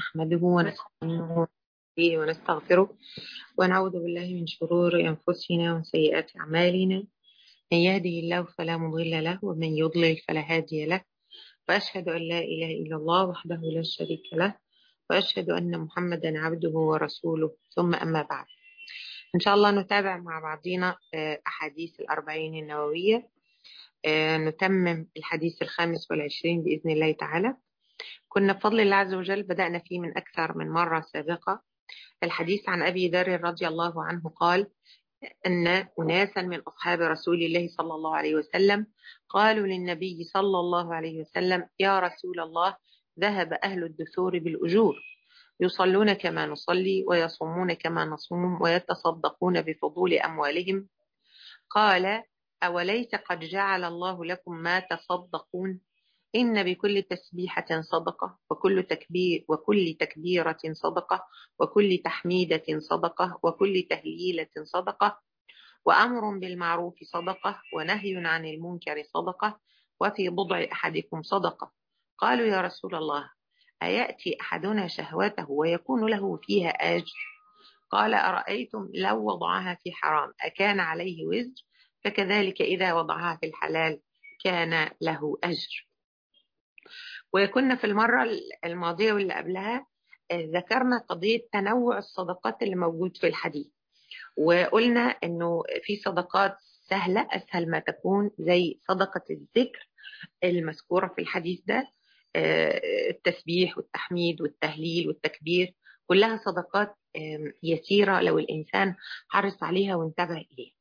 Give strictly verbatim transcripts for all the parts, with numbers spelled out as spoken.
نحمده ونستعينه به ونستغفره ونعوذ بالله من شرور أنفسنا ومن سيئات أعمالنا. من يهده الله فلا مضل له ومن يضلل فلا هادي له، وأشهد أن لا إله إلا الله وحده لا شريك له، وأشهد أن محمدا عبده ورسوله، ثم أما بعد. إن شاء الله نتابع مع بعضنا أحاديث الأربعين النووية، نتمم الحديث الخامس والعشرين بإذن الله تعالى. كنا بفضل الله عز وجل بدأنا فيه من أكثر من مرة سابقة. الحديث عن أبي ذر رضي الله عنه قال أن أناسا من أصحاب رسول الله صلى الله عليه وسلم قالوا للنبي صلى الله عليه وسلم: يا رسول الله، ذهب أهل الدثور بالأجور، يصلون كما نصلي ويصومون كما نصوم ويتصدقون بفضول أموالهم. قال: أوليس قد جعل الله لكم ما تصدقون؟ إن بكل تسبيحة صدقة، وكل تكبير وكل تكبيرة صدقة، وكل تحميدة صدقة، وكل تهليلة صدقة، وأمر بالمعروف صدقة، ونهي عن المنكر صدقة، وفي بضع أحدكم صدقة. قالوا: يا رسول الله، أيأتي أحدنا شهوته ويكون له فيها أجر؟ قال: أرأيتم لو وضعها في حرام أكان عليه وزر؟ فكذلك إذا وضعها في الحلال كان له أجر. وكنا في المرة الماضية واللي قبلها ذكرنا قضية تنوع الصدقات اللي موجود في الحديث، وقلنا أنه في صدقات سهلة أسهل ما تكون، زي صدقة الذكر المذكورة في الحديث ده، التسبيح والتحميد والتهليل والتكبير، كلها صدقات يسيرة لو الإنسان حرص عليها وانتبه إليها.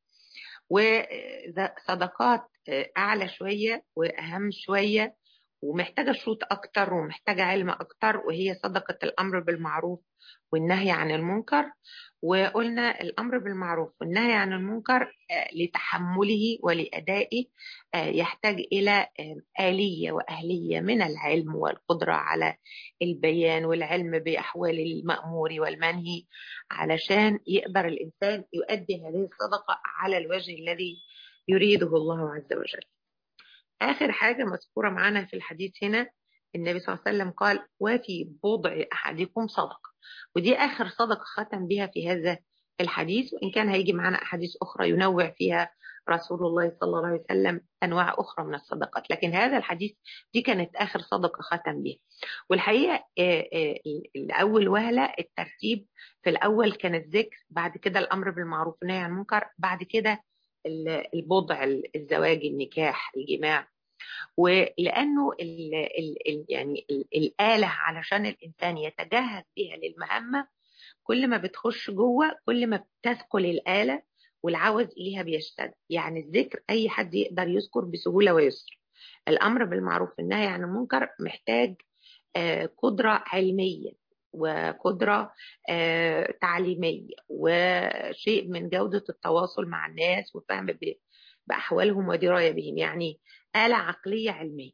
وصدقات أعلى شوية وأهم شوية ومحتاجة شروط أكتر ومحتاجة علم أكتر، وهي صدقة الأمر بالمعروف والنهي عن المنكر. وقلنا الأمر بالمعروف والنهي عن المنكر لتحمله ولأدائه يحتاج إلى آلية وأهلية من العلم والقدرة على البيان والعلم بأحوال المأمور والمنهي، علشان يقدر الإنسان يؤدي هذه الصدقة على الوجه الذي يريده الله عز وجل. آخر حاجة مذكورة معنا في الحديث هنا، النبي صلى الله عليه وسلم قال: وفي بضع أحدكم صدقة. ودي آخر صدقة ختم بها في هذا الحديث، وإن كان هيجي معنا أحاديث أخرى ينوع فيها رسول الله صلى الله عليه وسلم أنواع أخرى من الصدقات، لكن هذا الحديث دي كانت آخر صدقة ختم بها. والحقيقة الأول وهلة الترتيب في الأول كان الذكر، بعد كده الأمر بالمعروف والنهي عن المنكر، بعد كده البضع، الزواج، النكاح، الجماع. ولأنه ال ال ال يعني ال الآلة علشان الإنسان يتجهز بها للمهمة، كل ما بتخش جوه كل ما بتثقل الآلة والعوز إليها بيشتد. يعني الذكر أي حد يقدر يذكر بسهولة ويسر. الأمر بالمعروف والنهي عن المنكر محتاج آه قدرة علمية وقدرة آه تعليمية وشيء من جودة التواصل مع الناس وفهم بأحوالهم ودراية بهم، يعني آلة عقلية علمية.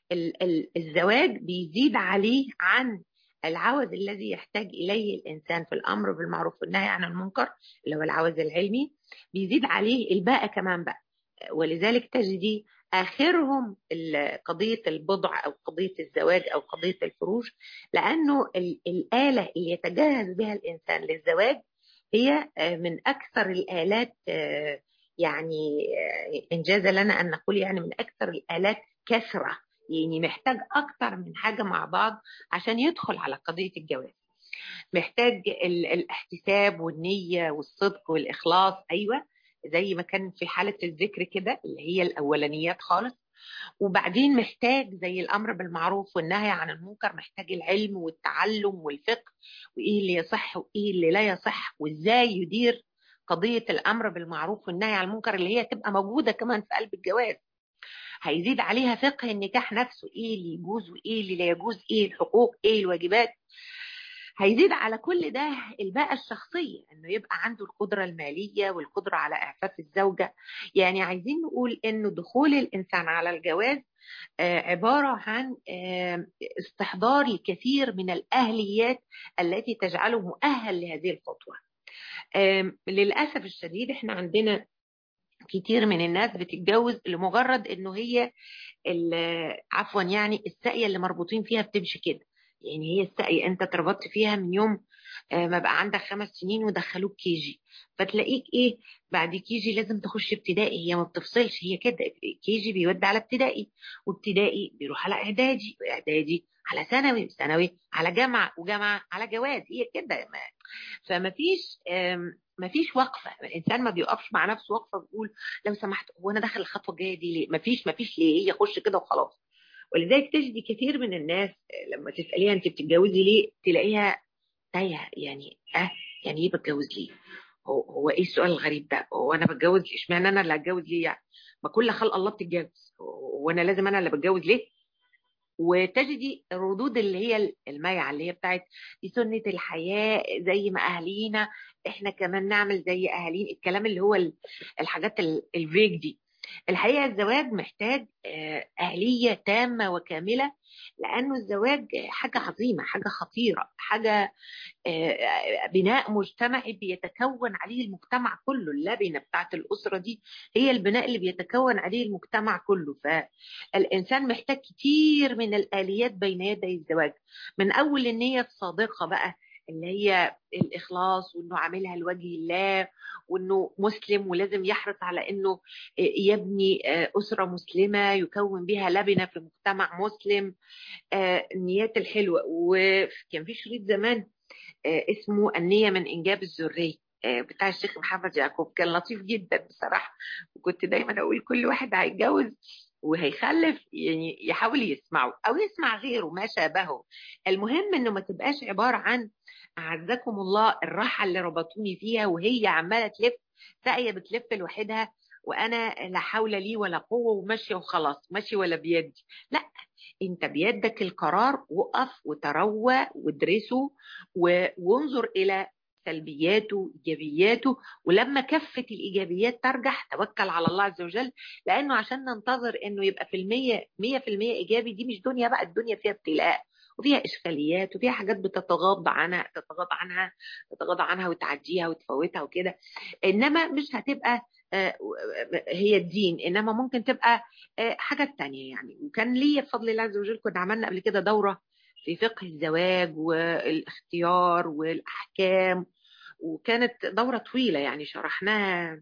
الزواج بيزيد عليه عن العوز الذي يحتاج إليه الإنسان في الأمر بالمعروف والنهي عن المنكر، اللي هو العوز العلمي، بيزيد عليه الباقة كمان بقى. ولذلك تجدي آخرهم قضية البضع أو قضية الزواج أو قضية الفروج، لأنه الآلة اللي يتجهز بها الإنسان للزواج هي من أكثر الآلات، يعني إنجاز لنا أن نقول يعني من أكثر الآلات كثرة، يعني محتاج أكثر من حاجة مع بعض عشان يدخل على قضية الجواز. محتاج الاحتساب والنية والصدق والإخلاص، أيوة، زي ما كان في حالة الذكر كده اللي هي الأولانيات خالص. وبعدين محتاج زي الأمر بالمعروف والنهي عن المنكر، محتاج العلم والتعلم والفقه، وإيه اللي يصح وإيه اللي لا يصح، وإزاي يدير قضية الأمر بالمعروف والنهي عن المنكر اللي هي تبقى موجودة كمان في قلب الجواز. هيزيد عليها فقه النكاح نفسه، إيه اللي يجوز وإيه اللي لا يجوز، إيه الحقوق إيه الواجبات. هيزيد على كل ده الباقة الشخصية، انه يبقى عنده القدرة المالية والقدرة على اعفاف الزوجة. يعني عايزين نقول انه دخول الانسان على الجواز عبارة عن استحضار الكثير من الاهليات التي تجعله مؤهل لهذه الخطوة. للأسف الشديد احنا عندنا كتير من الناس بتتجوز لمجرد انه هي عفوا يعني الساقية اللي مربوطين فيها بتمشي كده، يعني هي السقي انت اتربطت فيها من يوم آه، ما بقى عندك خمس سنين ودخلوك كيجي، فتلاقيك ايه بعد كيجي لازم تخش ابتدائي. هي ما بتفصلش، هي كده. كيجي بيودي على ابتدائي، وابتدائي بيروح على اعدادي، واعدادي على ثانوي، ثانوي على جامعه، وجامعه على جواز. هي كده. فما فيش ما فيش وقفه. الانسان ما بيوقفش مع نفسه وقفه بيقول لو سمحت هو انا داخل الخطوه الجايه دي ليه؟ ما فيش ما فيش ليه، هي خش كده وخلاص. ولذلك تجدي كثير من الناس لما تساليها انت بتتجوزي ليه تلاقيها تايهه. يعني اه يعني ايه بتجوز ليه؟ هو هو ايه السؤال الغريب ده؟ هو انا بتجوز اشمعنى انا اللي هتجوز ليه يعني؟ ما كل خلق الله بتتجوز، وانا لازم انا اللي بتجوز ليه؟ وتجدي الردود اللي هي المايعه اللي هي بتاعت دي سنه الحياه، زي ما اهالينا احنا كمان نعمل زي اهالينا، الكلام اللي هو ال- الحاجات ال- الفيك دي. الحقيقه الزواج محتاج آه، اهليه تامه وكامله، لانه الزواج حاجه عظيمه، حاجه خطيره، حاجه آه، بناء مجتمعي بيتكون عليه المجتمع كله. اللبنة بتاعت الأسرة دي هي البناء اللي بيتكون عليه المجتمع كله. فالإنسان محتاج كتير من الآليات بين يدي الزواج، من أول النية الصادقة بقى اللي هي الإخلاص، وإنه عاملها لوجه الله، وإنه مسلم ولازم يحرص على إنه يبني أسرة مسلمة يكون بها لبنة في مجتمع مسلم. آه، النيات الحلوة. وكان في شريط زمان آه، اسمه النية من إنجاب الذرية آه، بتاع الشيخ محمد يعقوب، كان لطيف جدا بصراحة. وكنت دايما أقول كل واحد هيتجوز وهيخلف يعني يحاول يسمعه أو يسمع غيره ما شابهه. المهم إنه ما تبقاش عبارة عن أعزكم الله الراحة اللي ربطوني فيها وهي عمالة تلف ساقية بتلف لوحدها، وأنا لا حول لي ولا قوة وماشية وخلاص، ماشي ولا بيدي. لا، انت بيدك القرار، وقف وتروى وادرسه و- وانظر الى سلبياته وايجابياته. ولما كفه الايجابيات ترجح توكل على الله عز وجل، لانه عشان ننتظر انه يبقى في المية مية في المية ايجابي دي مش دنيا بقى. الدنيا فيها ابتلاء وفيها اشكاليات وفيها حاجات بتتغاضى عنها تتغاضى عنها تتغاضى عنها وتعديها وتفوتها وكده. انما مش هتبقى آه، هي الدين، انما ممكن تبقى آه، حاجات تانية يعني. وكان لي بفضل الله عز وجل كنا عملنا قبل كده دورة في فقه الزواج والاختيار والأحكام، وكانت دورة طويلة يعني شرحناها.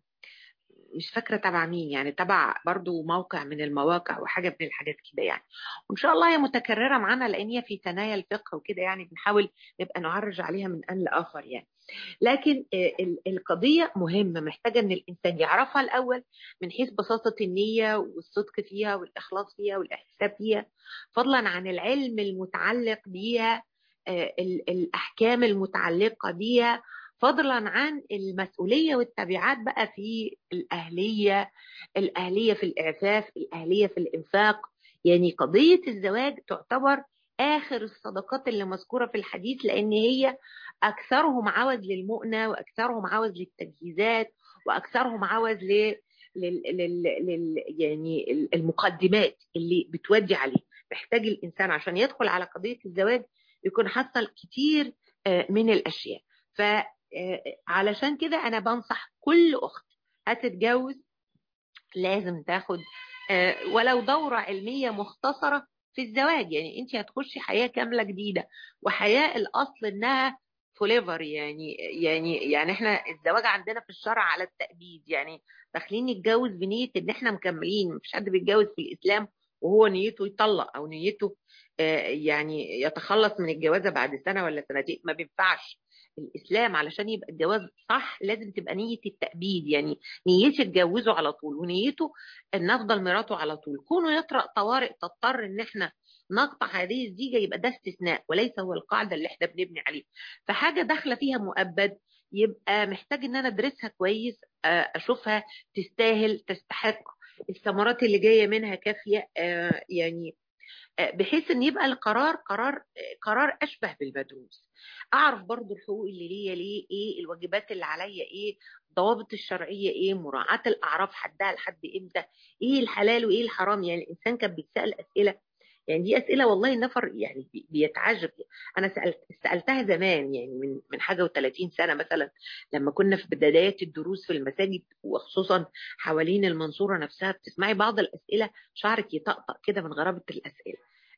مش فاكرة تبع مين يعني، تبع برضو موقع من المواقع وحاجة من الحاجات كده يعني. وإن شاء الله هي متكررة معانا لأن هي في ثنايا الفقه وكده يعني، بنحاول نبقى نعرج عليها من آن لآخر يعني. لكن آه، ال- القضية مهمة، محتاجة ان الانسان يعرفها الاول من حيث بساطة النية والصدق فيها والاخلاص فيها والاحتساب فيها، فضلا عن العلم المتعلق بيها، آه، ال- الاحكام المتعلقة بيها، فضلا عن المسؤولية والتبعات بقى في الأهلية، الأهلية في الإعفاف، الأهلية في الإنفاق. يعني قضية الزواج تعتبر آخر الصدقات اللي مذكورة في الحديث، لأن هي أكثرهم عوز للمؤنة، وأكثرهم عوز للتجهيزات، وأكثرهم عوز ل لل... لل... لل... يعني المقدمات اللي بتودي عليه. محتاج الإنسان عشان يدخل على قضية الزواج يكون حصل كتير آه، من الأشياء. فعلشان كده أنا بنصح كل أخت هتتجوز لازم تاخد آه، ولو دورة علمية مختصرة في الزواج. يعني انت هتخشي حياة كاملة جديدة، وحياة الأصل إنها فوليفر يعني. يعني يعني احنا الزواج عندنا في الشرع على التأبيد، يعني داخلين نتجوز بنية ان احنا مكملين. مفيش حد بيتجوز في الإسلام وهو نيته يطلق أو نيته آه، يعني يتخلص من الجوازة بعد سنة ولا سنتين. ما بينفعش. الإسلام علشان يبقى الجواز صح لازم تبقى نية التأبيد، يعني نيته تجوزه على طول، ونيته ان افضل مراته على طول. كونه يطرأ طوارئ تضطر ان احنا نقطع هذه الزيجه يبقى ده استثناء وليس هو القاعده اللي احنا بنبني عليها. فحاجه داخله فيها مؤبد يبقى محتاج ان انا ادرسها كويس، آه، اشوفها تستاهل تستحق، الثمرات اللي جايه منها كافيه آه، يعني آه، بحيث ان يبقى القرار قرار آه، قرار اشبه بالمدروس. اعرف برضو الحقوق اللي ليا ليه ايه، الواجبات اللي عليا ايه، الضوابط الشرعيه ايه، مراعاه الاعراف حدها لحد امتى، ايه الحلال وايه الحرام. يعني الانسان كان بيتسال اسئله، يعني دي اسئله والله النفر يعني بي- بيتعجب. انا سالت سالتها زمان يعني من من حاجه و30 سنه مثلا، لما كنا في بدايات الدروس في المساجد وخصوصا حوالين المنصوره نفسها، بتسمعي بعض الاسئله شعرك يطقطق كده من غرابه الاسئله.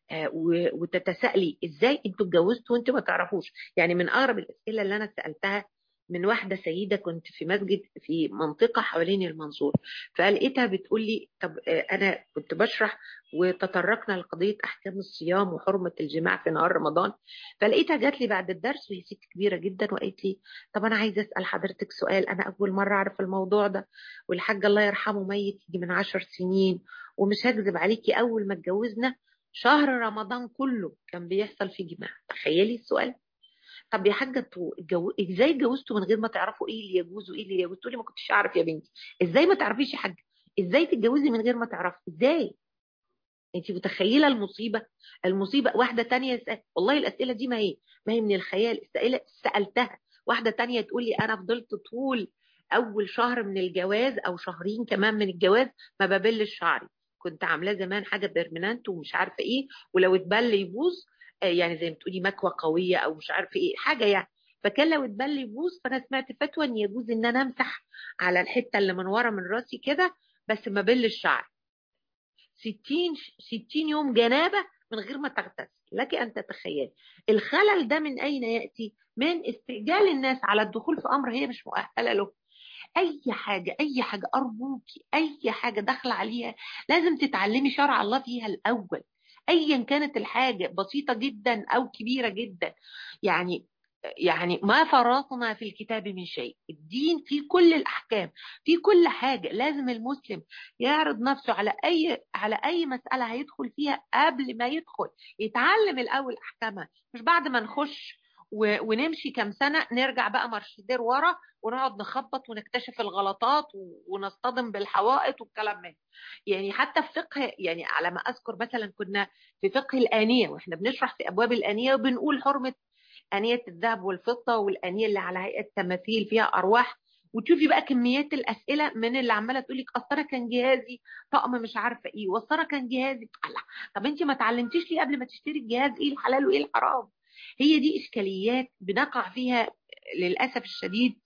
آه وتتساءلي ازاي انتوا اتجوزتوا وانتوا ما تعرفوش. يعني من اغرب الاسئله اللي انا سالتها من واحده سيده، كنت في مسجد في منطقه حوالين المنصور، فلقيتها بتقول لي طب آه انا كنت بشرح وتطرقنا لقضيه احكام الصيام وحرمه الجماع في نهار رمضان، فلقيتها جات لي بعد الدرس وهي ست كبيره جدا وقالت لي طب انا عايزه اسال حضرتك سؤال، انا اول مره اعرف الموضوع ده، والحاج الله يرحمه ميت يجي من عشر سنين، ومش هكذب عليكي اول ما اتجوزنا شهر رمضان كله كان بيحصل فيه جماع. تخيلي السؤال. طب يا حاجه انتوا الجو... ازاي اتجوزتوا من غير ما تعرفوا ايه اللي يجوز وايه اللي يجوز؟ تقولي ما كنتش اعرف يا بنتي. ازاي ما تعرفيش يا حاجه؟ ازاي تتجوزي من غير ما تعرفي؟ ازاي؟ انت متخيله المصيبه؟ المصيبه واحده تانية سأل. والله الاسئله دي ما هي ما هي من الخيال، الاسئله سالتها. واحده تانية تقول لي انا فضلت طول اول شهر من الجواز او شهرين كمان من الجواز ما ببلش شعري، كنت عاملاه زمان حاجه بيرمننت ومش عارفه ايه، ولو اتبل يبوظ، آه يعني زي ما تقولي مكوه قويه او مش عارفه ايه حاجه يعني، فكان لو اتبل يبوظ. فانا سمعت فتوى ان يجوز ان انا امسح على الحته اللي من ورا من راسي كده بس ما بلش شعري. ستين ستين يوم جنابة من غير ما تغتسل. لك أن تتخيل الخلل ده من أين يأتي؟ من استعجال الناس على الدخول في أمر هي مش مؤهلة له. أي حاجة أي حاجة أرجوكي، أي حاجة داخلة عليها لازم تتعلمي شرع الله فيها الأول، أيا كانت الحاجة بسيطة جدا أو كبيرة جدا. يعني يعني ما فرطنا في الكتاب من شيء، الدين في كل الأحكام، في كل حاجة. لازم المسلم يعرض نفسه على أي على أي مسألة هيدخل فيها قبل ما يدخل يتعلم الأول أحكامها، مش بعد ما نخش و... ونمشي كام سنة نرجع بقى مرشدير ورا ونقعد نخبط ونكتشف الغلطات ونصطدم بالحوائط والكلام ده. يعني حتى في فقه، يعني على ما أذكر مثلا كنا في فقه الآنية واحنا بنشرح في أبواب الآنية وبنقول حرمة آنية الذهب والفضة والآنية اللي على هيئة تماثيل فيها أرواح، وتشوفي بقى كميات الأسئلة من اللي عمالة تقول لك أصل أنا كان جهازي طقم مش عارفة إيه، وأصل أنا كان جهازي الله. طب أنت ما اتعلمتيش ليه قبل ما تشتري الجهاز إيه الحلال وإيه الحرام؟ هي دي إشكاليات بنقع فيها للأسف الشديد،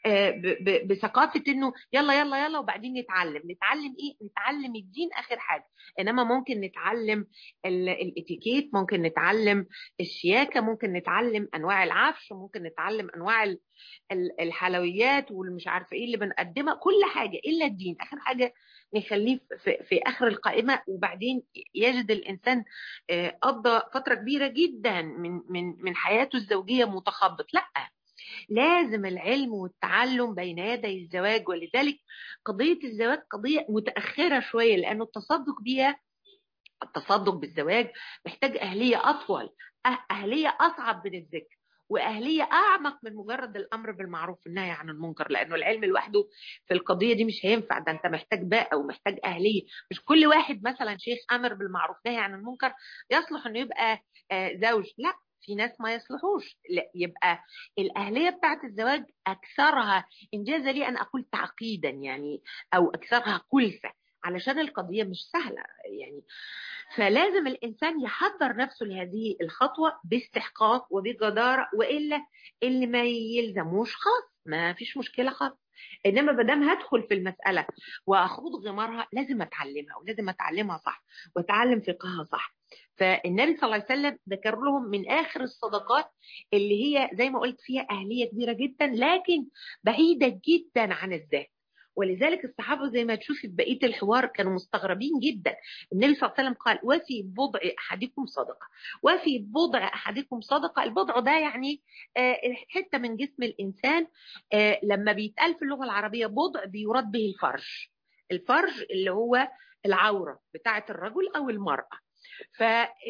بثقافة انه يلا يلا يلا وبعدين نتعلم. نتعلم ايه؟ نتعلم الدين اخر حاجة، انما ممكن نتعلم الاتيكيت، ممكن نتعلم الشياكة، ممكن نتعلم انواع العفش، ممكن نتعلم انواع الحلويات والمش عارفة ايه اللي بنقدمها، كل حاجة الا الدين اخر حاجة نخليه في, في اخر القائمة. وبعدين يجد الانسان قضى فترة كبيرة جدا من من من حياته الزوجية متخبط. لا، لازم العلم والتعلم بين يدي الزواج. ولذلك قضية الزواج قضية متأخرة شوية، لأنه التصدق بيها، التصدق بالزواج محتاج أهلية أطول، أهلية أصعب من الذكر، وأهلية أعمق من مجرد الأمر بالمعروف والنهي عن المنكر، لأنه العلم لوحده في القضية دي مش هينفع، ده أنت محتاج باء ومحتاج أهلية. مش كل واحد مثلا شيخ أمر بالمعروف نهي عن المنكر يصلح إنه يبقى زوج، لا، في ناس ما يصلحوش. لا، يبقى الأهلية بتاعت الزواج أكثرها إنجاز لي أن أقول تعقيدا يعني، أو أكثرها كلفة، علشان القضية مش سهلة يعني. فلازم الإنسان يحضر نفسه لهذه الخطوة باستحقاق وبجدارة، وإلا اللي ما يلزموش خلاص ما فيش مشكلة خالص. إنما بدام هدخل في المسألة وأخوض غمارها لازم أتعلمها، ولازم أتعلمها صح وأتعلم فقهها صح. فالنبي صلى الله عليه وسلم ذكر لهم من آخر الصدقات اللي هي زي ما قلت فيها أهلية كبيرة جدا لكن بعيدة جدا عن الذات. ولذلك الصحابة زي ما تشوفي في بقية الحوار كانوا مستغربين جدا. النبي صلى الله عليه وسلم قال وفي بضع أحدكم صدقة، وفي بضع أحدكم صدقة. البضع ده يعني حتة من جسم الإنسان، لما بيتقال في اللغة العربية بضع بيراد به الفرج، الفرج اللي هو العورة بتاعة الرجل أو المرأة. ف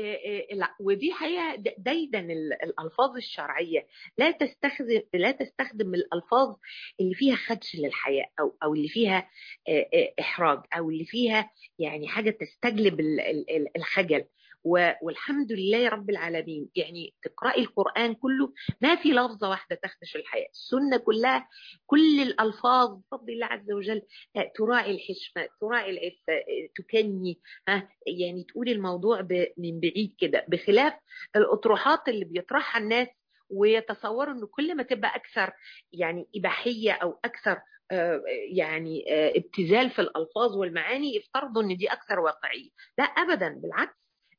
ودي حقيقه دايما الالفاظ الشرعيه لا تستخدم لا تستخدم الالفاظ اللي فيها خدش للحياء او او اللي فيها احراج او اللي فيها يعني حاجه تستجلب الخجل. والحمد لله رب العالمين، يعني تقرأي القرآن كله ما في لفظة واحدة تخدش الحياة، السنة كلها كل الألفاظ بفضل الله عز وجل تراعي الحشمة، تراعي العفة، تكني، ها يعني تقولي الموضوع من بعيد كده، بخلاف الأطروحات اللي بيطرحها الناس ويتصوروا انه كل ما تبقى اكثر يعني اباحيه او اكثر يعني ابتذال في الالفاظ والمعاني يفترضوا ان دي اكثر واقعيه. لا ابدا، بالعكس،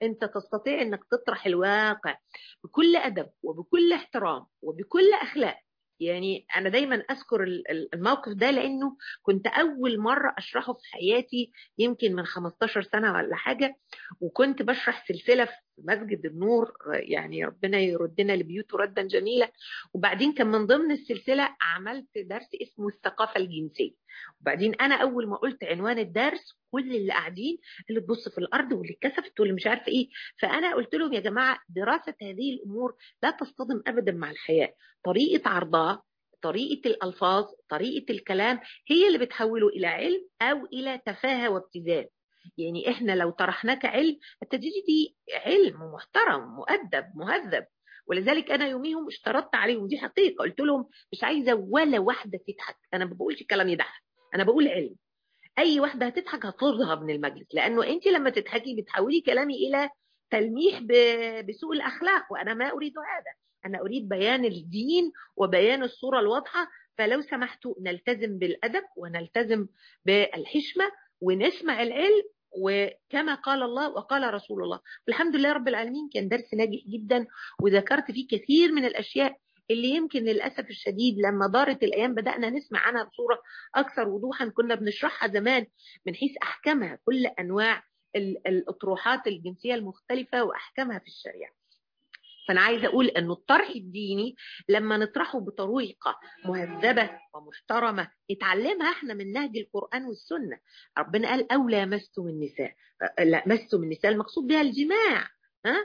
انت تستطيع انك تطرح الواقع بكل ادب وبكل احترام وبكل اخلاق. يعني انا دايما اذكر الموقف ده لانه كنت اول مره اشرحه في حياتي، يمكن من خمستاشر سنه ولا حاجه، وكنت بشرح سلسله في مسجد النور، يعني ربنا يردنا لبيوته ردا جميلا. وبعدين كان من ضمن السلسله عملت درس اسمه الثقافه الجنسيه. وبعدين انا اول ما قلت عنوان الدرس كل اللي قاعدين اللي تبص في الارض واللي اتكسفت واللي مش عارفه ايه. فانا قلت لهم يا جماعه دراسه هذه الامور لا تصطدم ابدا مع الحياه. طريقه عرضها، طريقه الالفاظ، طريقه الكلام هي اللي بتحوله الى علم او الى تفاهه وابتذال. يعني احنا لو طرحناه كعلم هتجدي علم محترم مؤدب مهذب. ولذلك انا يوميهم اشترطت عليهم، دي حقيقه، قلت لهم مش عايزه ولا واحده تضحك، انا ما بقولش كلام يضحك، انا بقول علم. اي واحده هتضحك هتطردها من المجلس، لانه انت لما تضحكي بتحولي كلامي الى تلميح بسوء الاخلاق، وانا ما اريد هذا. انا اريد بيان الدين وبيان الصوره الواضحه. فلو سمحتوا نلتزم بالادب ونلتزم بالحشمه ونسمع العلم، وكما قال الله وقال رسول الله. والحمد لله رب العالمين كان درس ناجح جدا، وذكرت فيه كثير من الاشياء اللي يمكن للأسف الشديد لما دارت الأيام بدأنا نسمع عنها بصورة أكثر وضوحا. كنا بنشرحها زمان من حيث أحكامها، كل أنواع الأطروحات الجنسية المختلفة وأحكامها في الشريعة. فأنا عايزة أقول أن الطرح الديني لما نطرحه بطريقة مهذبة ومحترمة نتعلمها احنا من نهج القرآن والسنة. ربنا قال أو لامستم النساء، لا مستم النساء المقصود بها الجماع. ها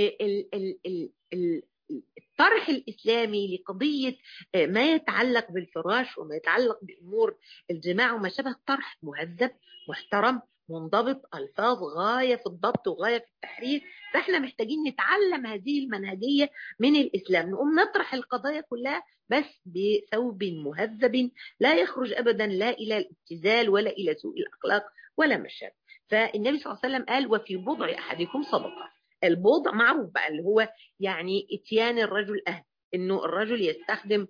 ال ال ال ال الطرح الإسلامي لقضية ما يتعلق بالفراش وما يتعلق بأمور الجماع وما شابه طرح مهذب محترم منضبط، ألفاظ غاية في الضبط وغاية في التحرير. فإحنا محتاجين نتعلم هذه المنهجية من الإسلام، نقوم نطرح القضايا كلها بس بثوب مهذب لا يخرج أبدا لا إلى الابتذال ولا إلى سوء الأخلاق ولا ما شابه. فالنبي صلى الله عليه وسلم قال وفي بضع أحدكم صدقة. البضع معروف بقى اللي هو يعني اتيان الرجل أهل، إنه الرجل يستخدم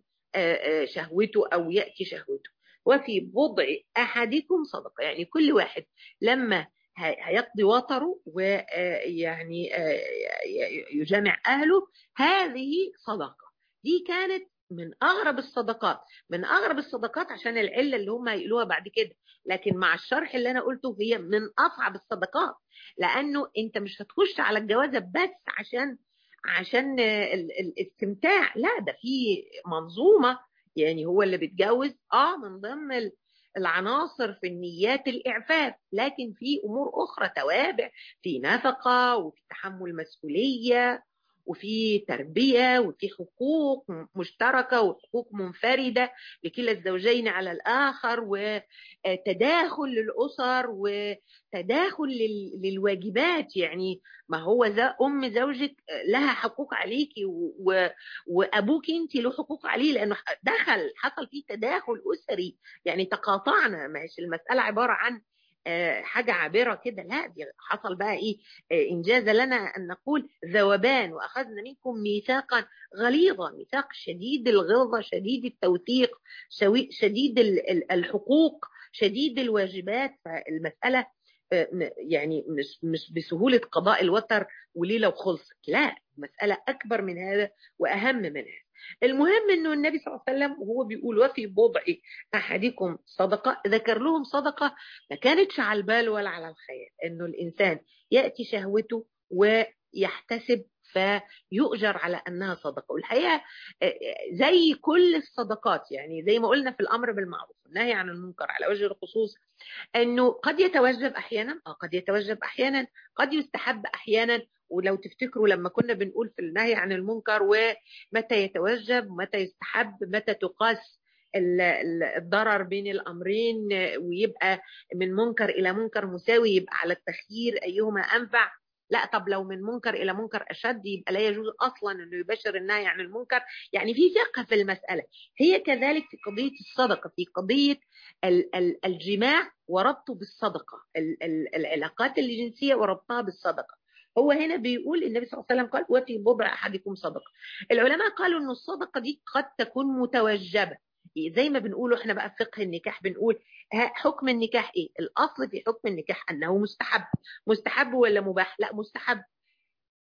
شهوته أو يأتي شهوته. وفي بضع أحدكم صدقة، يعني كل واحد لما هيقضي وطره ويعني يجامع أهله هذه صدقة. دي كانت من أغرب الصدقات، من أغرب الصدقات عشان العلة اللي هم هيقولوها بعد كده، لكن مع الشرح اللي أنا قلته هي من أصعب الصدقات. لأنه أنت مش هتخش على الجوازة بس عشان عشان الاستمتاع، لا ده في منظومة. يعني هو اللي بيتجوز اه من ضمن العناصر في النيات الإعفاف، لكن في أمور أخرى توابع، في نفقة وفي تحمل مسؤولية وفي تربية وفي حقوق مشتركة وحقوق منفردة لكلا الزوجين على الآخر، وتداخل للأسر وتداخل للواجبات. يعني ما هو ذا أم زوجك لها حقوق عليكي وأبوك أنت له حقوق عليه، لأنه دخل حصل فيه تداخل أسري، يعني تقاطعنا. مش المسألة عبارة عن حاجة عابرة كده، لا دي حصل بقى إيه إنجاز لنا أن نقول ذوبان وأخذنا منكم ميثاقا غليظا، ميثاق شديد الغلظة شديد التوثيق شديد الحقوق شديد الواجبات. فالمسألة يعني مش مش بسهولة قضاء الوتر وليلة وخلصت، لا مسألة أكبر من هذا وأهم من هذا. المهم انه النبي صلى الله عليه وسلم وهو بيقول وفي بضع احدكم صدقه ذكر لهم صدقه ما كانتش على البال ولا على الخيال، انه الانسان ياتي شهوته ويحتسب فيؤجر على انها صدقه. والحقيقه زي كل الصدقات، يعني زي ما قلنا في الامر بالمعروف والنهي عن المنكر على وجه الخصوص، انه قد يتوجب احيانا اه قد يتوجب احيانا، قد يستحب احيانا. ولو تفتكروا لما كنا بنقول في النهي عن المنكر ومتى يتوجب ومتى يستحب، متى تقاس الضرر بين الأمرين ويبقى من منكر إلى منكر مساوي، يبقى على التخيير أيهما أنفع. لا طب لو من منكر إلى منكر أشد يبقى لا يجوز أصلا أنه يبشر النهي عن المنكر. يعني في فقه في المسألة. هي كذلك في قضية الصدقة، في قضية الجماع وربطه بالصدقة، العلاقات الجنسية وربطها بالصدقة. هو هنا بيقول النبي صلى الله عليه وسلم قال وفي بضع أحدكم صدقة. العلماء قالوا أن الصدقة دي قد تكون متوجبة، زي ما بنقوله احنا بقى في فقه النكاح بنقول حكم النكاح ايه؟ الاصل في حكم النكاح انه مستحب. مستحب ولا مباح؟ لا مستحب.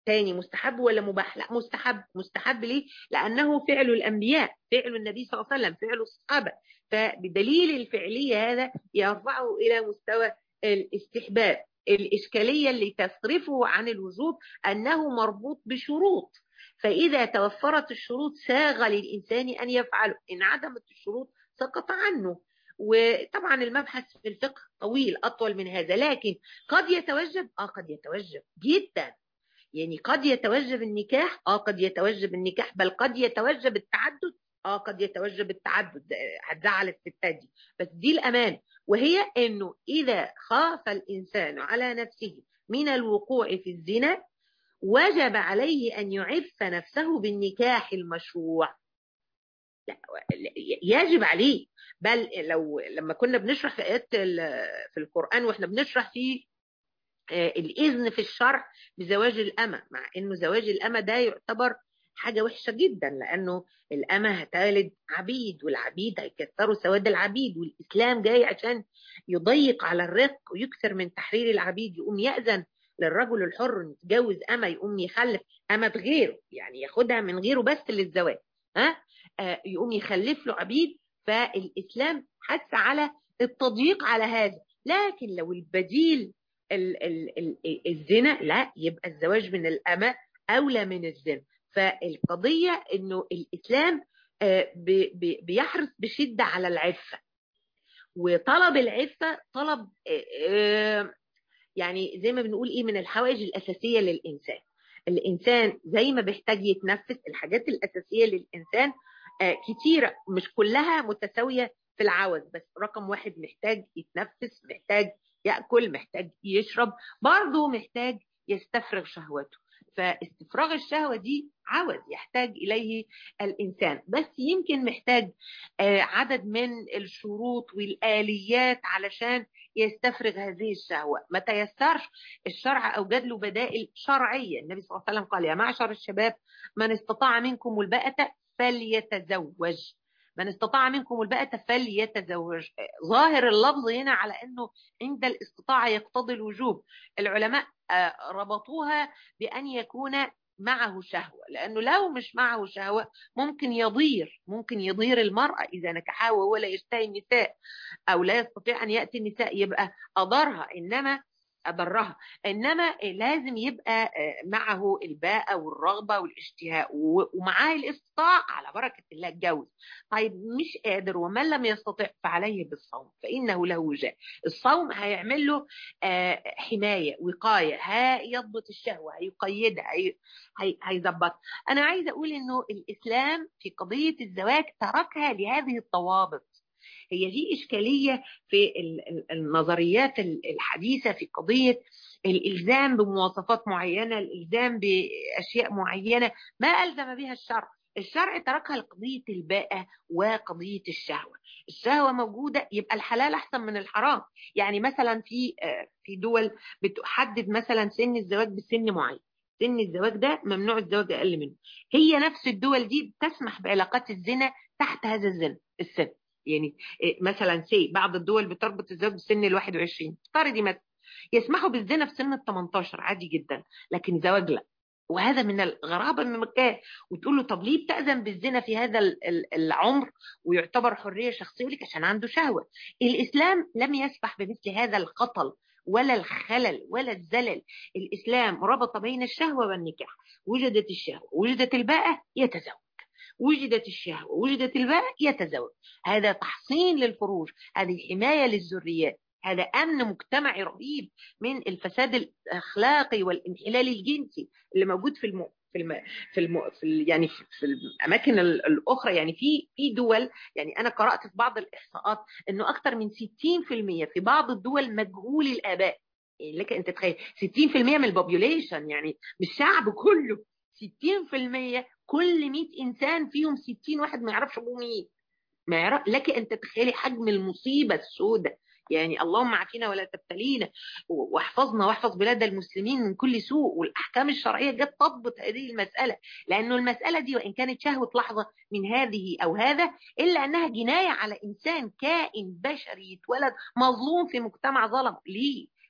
تاني مستحب ولا مباح؟ لا مستحب. مستحب ليه؟ لأنه فعل الأنبياء، فعل النبي صلى الله عليه وسلم، فعل الصحابة، فبدليل الفعلية هذا يرفعه إلى مستوى الاستحباب. الإشكالية اللي تصرفه عن الوجوب أنه مربوط بشروط، فإذا توفرت الشروط ساغ للإنسان أن يفعله، إن عدمت الشروط سقط عنه. وطبعا المبحث في الفقه طويل أطول من هذا، لكن قد يتوجب آه قد يتوجب جدا، يعني قد يتوجب النكاح اه قد يتوجب النكاح، بل قد يتوجب التعدد اه قد يتوجب التعدد. هتزعل الستات دي، بس دي الأمان، وهي انه اذا خاف الانسان على نفسه من الوقوع في الزنا وجب عليه ان يعف نفسه بالنكاح المشروع. لا يجب عليه. بل لو لما كنا بنشرح في آيات في القرآن واحنا بنشرح في الإذن في الشرع بزواج الأمة، مع إنه زواج الأمة ده يعتبر حاجة وحشة جدا، لأنه الأمة هتولد عبيد، والعبيد هيكثروا سواد العبيد، والإسلام جاي عشان يضيق على الرق ويكثر من تحرير العبيد. يقوم يأذن للرجل الحر إنه يتجوز أمة، يقوم يخلف أمة بغيره، يعني ياخدها من غيره بس للزواج، ها آه يقوم يخلف له عبيد. فالإسلام حث على التضييق على هذا. لكن لو البديل ال ال ال الزنا، لا، يبقى الزواج من الأمة أولى من الزنا. فالقضية إنه الإسلام بي بي بيحرص بشدة على العفة، وطلب العفة طلب يعني زي ما بنقول إيه، من الحوائج الأساسية للإنسان. الإنسان زي ما بيحتاج يتنفس، الحاجات الأساسية للإنسان كتيرة، مش كلها متساوية في العوز، بس رقم واحد محتاج يتنفس، محتاج يأكل، محتاج يشرب، برضه محتاج يستفرغ شهوته. فاستفراغ الشهوة دي عوز يحتاج إليه الإنسان، بس يمكن محتاج عدد من الشروط والآليات علشان يستفرغ هذه الشهوة. ما تيسرش، الشرع أوجد له بدائل شرعية. النبي صلى الله عليه وسلم قال: يا معشر الشباب من استطاع منكم الباءة فليتزوج، من استطاع منكم الباءة فليتزوج. ظاهر اللفظ هنا على أنه عند الاستطاعة يقتضي الوجوب. العلماء ربطوها بأن يكون معه شهوة، لأنه لو مش معه شهوة ممكن يضير ممكن يضير المرأة إذا نكحها وهو لا يشتهي النساء أو لا يستطيع أن يأتي النساء، يبقى أضرها إنما أضرها إنما لازم يبقى معه الباءة والرغبة والاشتهاء، ومعاه الاستطاعة على بركة الله اتجوز. طيب مش قادر ومن لم يستطع فعليه بالصوم فإنه له وجاء. الصوم هيعمل له حماية وقاية، هيضبط الشهوة، هيقيدها، هيظبطها. أنا عايزة أقول إنه الإسلام في قضية الزواج تركها لهذه الضوابط. هي دي إشكالية في النظريات الحديثة في قضية الإلزام بمواصفات معينة، الإلزام بأشياء معينة ما ألزم بها الشرع. الشرع تركها لقضية الباءة وقضية الشهوة. الشهوة موجودة يبقى الحلال أحسن من الحرام. يعني مثلا في في دول بتحدد مثلا سن الزواج بسن معين، سن الزواج ده ممنوع الزواج أقل منه. هي نفس الدول دي تسمح بعلاقات الزنا تحت هذا الزن السن. يعني مثلا سي بعض الدول بتربط الزواج بسن ال واحد وعشرين، افترضي مثلا يسمحوا بالزنا في سن ال تمنتاشر عادي جدا، لكن زواج لا. وهذا من الغرابة من مكان. وتقول له طب ليه بتأذن بالزنا في هذا العمر ويعتبر حرية شخصية؟ لك عشان عنده شهوة. الإسلام لم يسمح بمثل هذا الخطل ولا الخلل ولا الزلل. الإسلام ربط بين الشهوة والنكاح. وجدت الشهوة وجدت الباءة يتزوج، وجدت الشهوة وجدت الباء يتزوج. هذا تحصين للفروج، هذه حماية للذريات، هذا أمن مجتمعي رهيب من الفساد الأخلاقي والانحلال الجنسي اللي موجود في الم... في الم... في, الم... في ال... يعني في, في الأماكن الأخرى. يعني في في دول، يعني أنا قرأت في بعض الإحصاءات إنه أكثر من ستين بالمئة في بعض الدول مجهول الآباء. يعني لك أنت تتخيل ستين بالمئة من البوبيوليشن، يعني مش الشعب كله، ستين بالمئة كل مئة إنسان فيهم ستين واحد ما يعرفش أبوه مين، ما يعرف. لك أن تتخيلي حجم المصيبة السوداء. يعني اللهم عافينا ولا تبتلينا، واحفظنا واحفظ بلاد المسلمين من كل سوء. والأحكام الشرعية جت تضبط هذه المسألة، لأنه المسألة دي وإن كانت شهوة لحظة من هذه أو هذا، إلا أنها جناية على إنسان كائن بشري يتولد مظلوم في مجتمع ظلم. ليه؟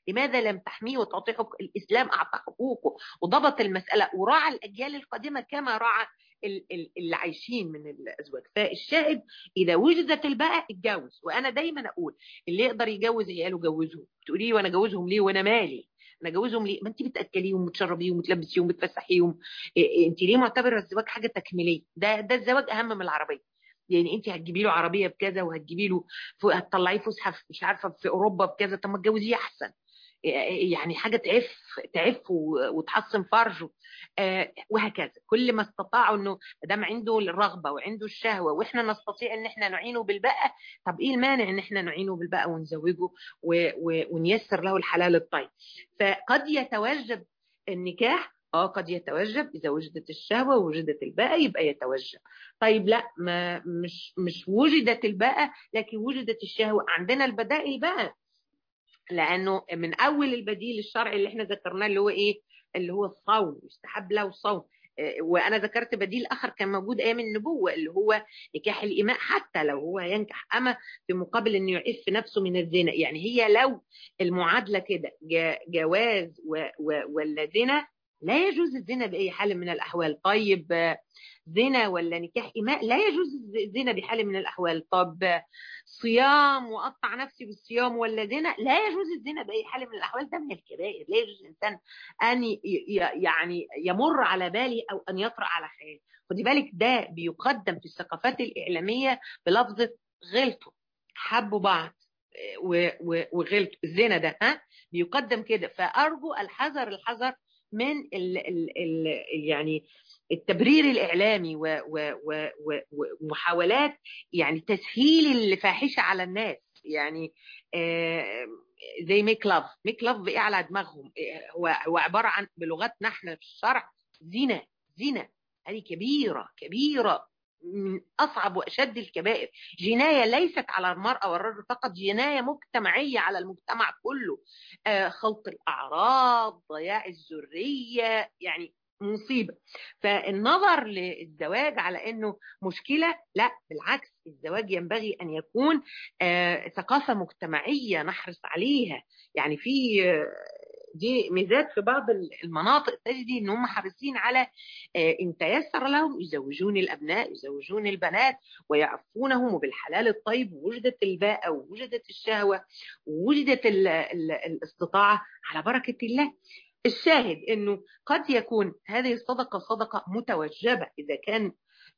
لماذا لم تحميه وتعطيه حقوق؟ الإسلام أعطى حقوقه وضبط المسألة وراعى الأجيال القادمة كما راعى اللي عايشين من الأزواج. فالشاهد إذا وجدت الباءة اتجوز. وأنا دايما أقول اللي يقدر يجوز عياله جوزهم. تقولي لي وأنا جوزهم ليه وأنا مالي؟ أنا جوزهم ليه؟ ما أنت بتأكليهم وتشربيهم وتلبسيهم وتفسحيهم. أنت ليه معتبرة الزواج حاجة تكميلية؟ ده ده الزواج أهم من العربية. يعني انت هتجيبي له عربيه بكذا وهتجيبي له هتطلعيه فسحه مش عارفه في اوروبا بكذا، طب ما تجوزيه احسن. يعني حاجه تعف تعف وتحصن فرجه وهكذا. كل ما استطاعوا انه دام عنده الرغبه وعنده الشهوه واحنا نستطيع ان احنا نعينه بالباءة، طب ايه المانع ان احنا نعينه بالباءة ونزوجه ونيسر له الحلال الطيب. فقد يتوجب النكاح، اه قد يتوجب اذا وجدت الشهوه ووجدت الباءة يبقى يتوجب. طيب لا ما مش مش وجدت الباءة لكن وجدت الشهوه، عندنا البدائل بقى. لانه من اول البديل الشرعي اللي احنا ذكرناه اللي هو ايه؟ اللي هو الصوم، يستحب له الصوم. وانا ذكرت بديل اخر كان موجود ايام النبوه اللي هو نكاح الاماء، حتى لو هو ينكح اما في مقابل انه يعف نفسه من الزنا. يعني هي لو المعادله كده جواز ولا زنا، لا يجوز الزنا باي حال من الاحوال. طيب زنا ولا نكاح إماء، لا يجوز الزنا بحال من الأحوال. طب صيام وأقطع نفسي بالصيام ولا زنا، لا يجوز الزنا بأي حال من الأحوال. ده من الكبائر، لا يجوز الإنسان أن يعني يمر على باله أو أن يطرأ على خياله. خدي بالك ده بيقدم في الثقافات الإعلامية بلفظة غلطوا، حبوا بعض وغلطوا. الزنا ده ها بيقدم كده. فأرجو الحذر الحذر من ال ال ال يعني التبرير الإعلامي ومحاولات يعني تسهيل الفاحشة على الناس. يعني آه زي ميك لاف. ميك لاف بإيه على دماغهم؟ هو هو عبارة عن بلغتنا احنا في الشرع زنا. زنا هذه كبيرة كبيرة من أصعب وأشد الكبائر. جناية ليست على المرأة والرجل فقط، جناية مجتمعية على المجتمع كله. آه خلط الأعراض، ضياع الذرية، يعني مصيبة. فالنظر للزواج على انه مشكلة، لا بالعكس، الزواج ينبغي ان يكون آه ثقافة مجتمعية نحرص عليها. يعني في آه دي ميزات في بعض المناطق تجدي ان هم حريصين على آه ان تيسر لهم يزوجون الابناء يزوجون البنات ويعفونهم بالحلال الطيب. ووجدت الباءة ووجدت الشهوة ووجدت ال ال الاستطاعة على بركة الله. الشاهد انه قد يكون هذه الصدقه صدقه متوجبه اذا كان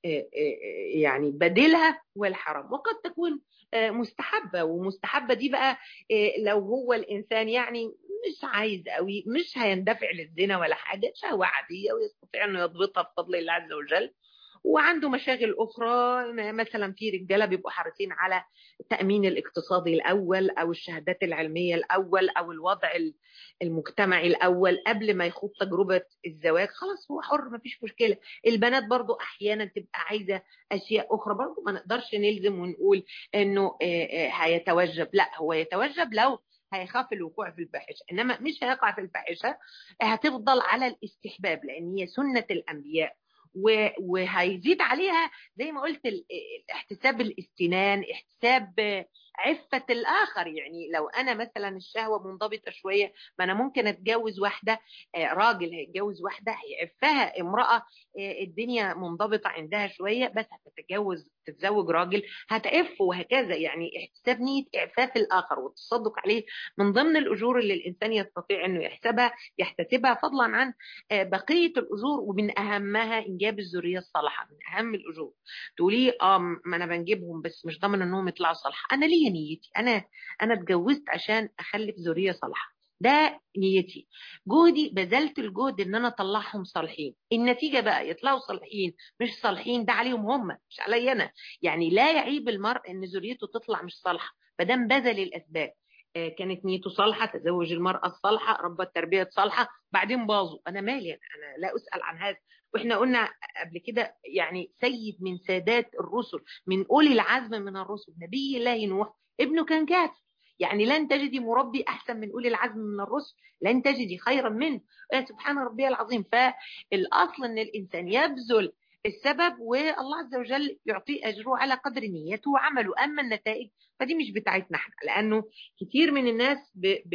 يعني بديلها والحرام، وقد تكون مستحبه. ومستحبه دي بقى لو هو الانسان يعني مش عايز قوي، مش هيندفع للزنا ولا حاجه، شهوه عاديه ويستطيع انه يضبطها بفضل الله عز وجل، وعنده مشاغل أخرى. مثلا في رجالة بيبقوا حريصين على التأمين الاقتصادي الأول أو الشهادات العلمية الأول أو الوضع المجتمعي الأول قبل ما يخوض تجربة الزواج. خلاص هو حر، ما فيش مشكلة. البنات برضو أحيانا تبقى عايزة أشياء أخرى، برضو ما نقدرش نلزم ونقول أنه هيتوجب. لا، هو يتوجب لو هيخاف الوقوع في الفاحشة، إنما مش هيقع في الفاحشة، هتفضل على الاستحباب لأن هي سنة الأنبياء. وهيزيد عليها زي ما قلت احتساب الاستنان، احتساب عفة الآخر. يعني لو أنا مثلا الشهوة منضبطة شوية، ما أنا ممكن أتجوز واحدة، راجل هيتجوز واحدة هيعفها امرأة الدنيا منضبطة عندها شوية، بس هتتجوز تتزوج راجل هتعف، وهكذا. يعني احتساب نية إعفاف الآخر والتصدق عليه من ضمن الأجور اللي الإنسان يستطيع أنه يحسبها يحتسبها، فضلا عن بقية الأجور. ومن أهمها إنجاب الذرية الصالحة، من أهم الأجور. تقولي اه ما أنا بنجيبهم بس مش ضامن أنهم يطلعوا صالحة. أنا ليه نيتي، أنا أنا اتجوزت عشان أخلف ذرية صالحة، ده نيتي، جهدي، بذلت الجهد ان انا اطلعهم صالحين. النتيجه بقى يطلعوا صالحين مش صالحين، ده عليهم هم مش علي انا. يعني لا يعيب المرء ان ذريته تطلع مش صالحه فدام بذل الاسباب. آه كانت نيته صالحه، تزوج المراه الصالحه، ربت تربيه صالحه، بعدين باظوا، انا مالي، انا لا اسال عن هذا. واحنا قلنا قبل كده يعني سيد من سادات الرسل، من اولي العزم من الرسل، نبي الله نوح ابنه كان كافر. يعني لن تجدي مربي أحسن من أولي العزم من الرسل، لن تجدي خيرا منه. سبحان ربي العظيم. فالأصل أن الإنسان يبذل السبب والله عز وجل يعطيه أجره على قدر نيته وعمله. أما النتائج فدي مش بتاعتنا احنا، لأنه كتير من الناس ب ب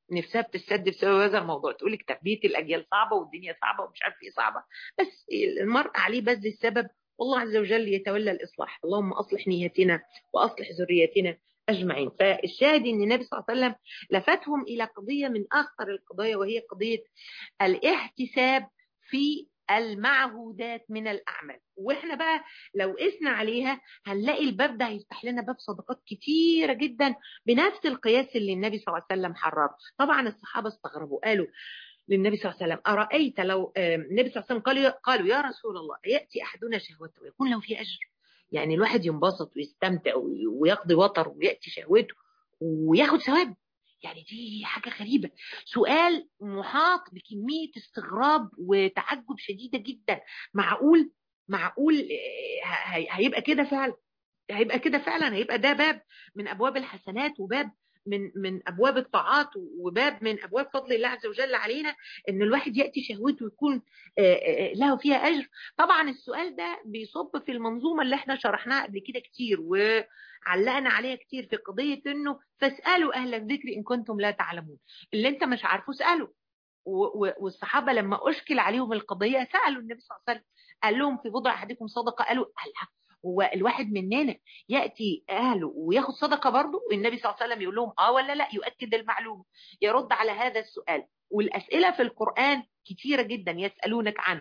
نفسها بتسد بسبب هذا الموضوع، تقول لك تربيه الاجيال صعبه والدنيا صعبه ومش عارف ايه صعبه، بس المرء عليه بذل السبب والله عز وجل يتولى الاصلاح. اللهم اصلح نيتنا واصلح ذريتنا اجمعين. فالشاهد ان النبي صلى الله عليه وسلم لفتهم الى قضيه من اخطر القضايا، وهي قضيه الاحتساب في المعهودات من الاعمال. واحنا بقى لو قسنا عليها هنلاقي الباب ده هيفتح لنا باب صدقات كتيره جدا بنفس القياس اللي النبي صلى الله عليه وسلم حرره. طبعا الصحابه استغربوا، قالوا للنبي صلى الله عليه وسلم أرأيت لو النبي صلى الله عليه وسلم قالوا قالوا يا رسول الله يأتي أحدنا شهوته ويكون له فيه أجر؟ يعني الواحد ينبسط ويستمتع ويقضي وطر ويأتي شهوته وياخد ثواب؟ يعني دي حاجة غريبة. سؤال محاط بكمية استغراب وتعجب شديدة جدا. معقول معقول هيبقى كده فعلا؟ هيبقى كده فعلا؟ هيبقى ده باب من أبواب الحسنات وباب من من ابواب الطاعات وباب من ابواب فضل الله عز وجل علينا، ان الواحد ياتي شهوته ويكون له فيها اجر؟ طبعا السؤال ده بيصب في المنظومه اللي احنا شرحناها قبل كده كتير وعلقنا عليها كتير في قضيه انه فاسالوا اهل الذكر ان كنتم لا تعلمون. اللي انت مش عارفه اساله. والصحابه لما اشكل عليهم القضيه سالوا النبي صلى الله عليه وسلم، قال لهم في بضع احدكم صدقه؟ قالوا الله، هو الواحد مننا يأتي أهله وياخد صدقة برضه؟ النبي صلى الله عليه وسلم يقول لهم آه ولا لا، يؤكد المعلومة، يرد على هذا السؤال. والأسئلة في القرآن كثيرة جدا، يسألونك عنه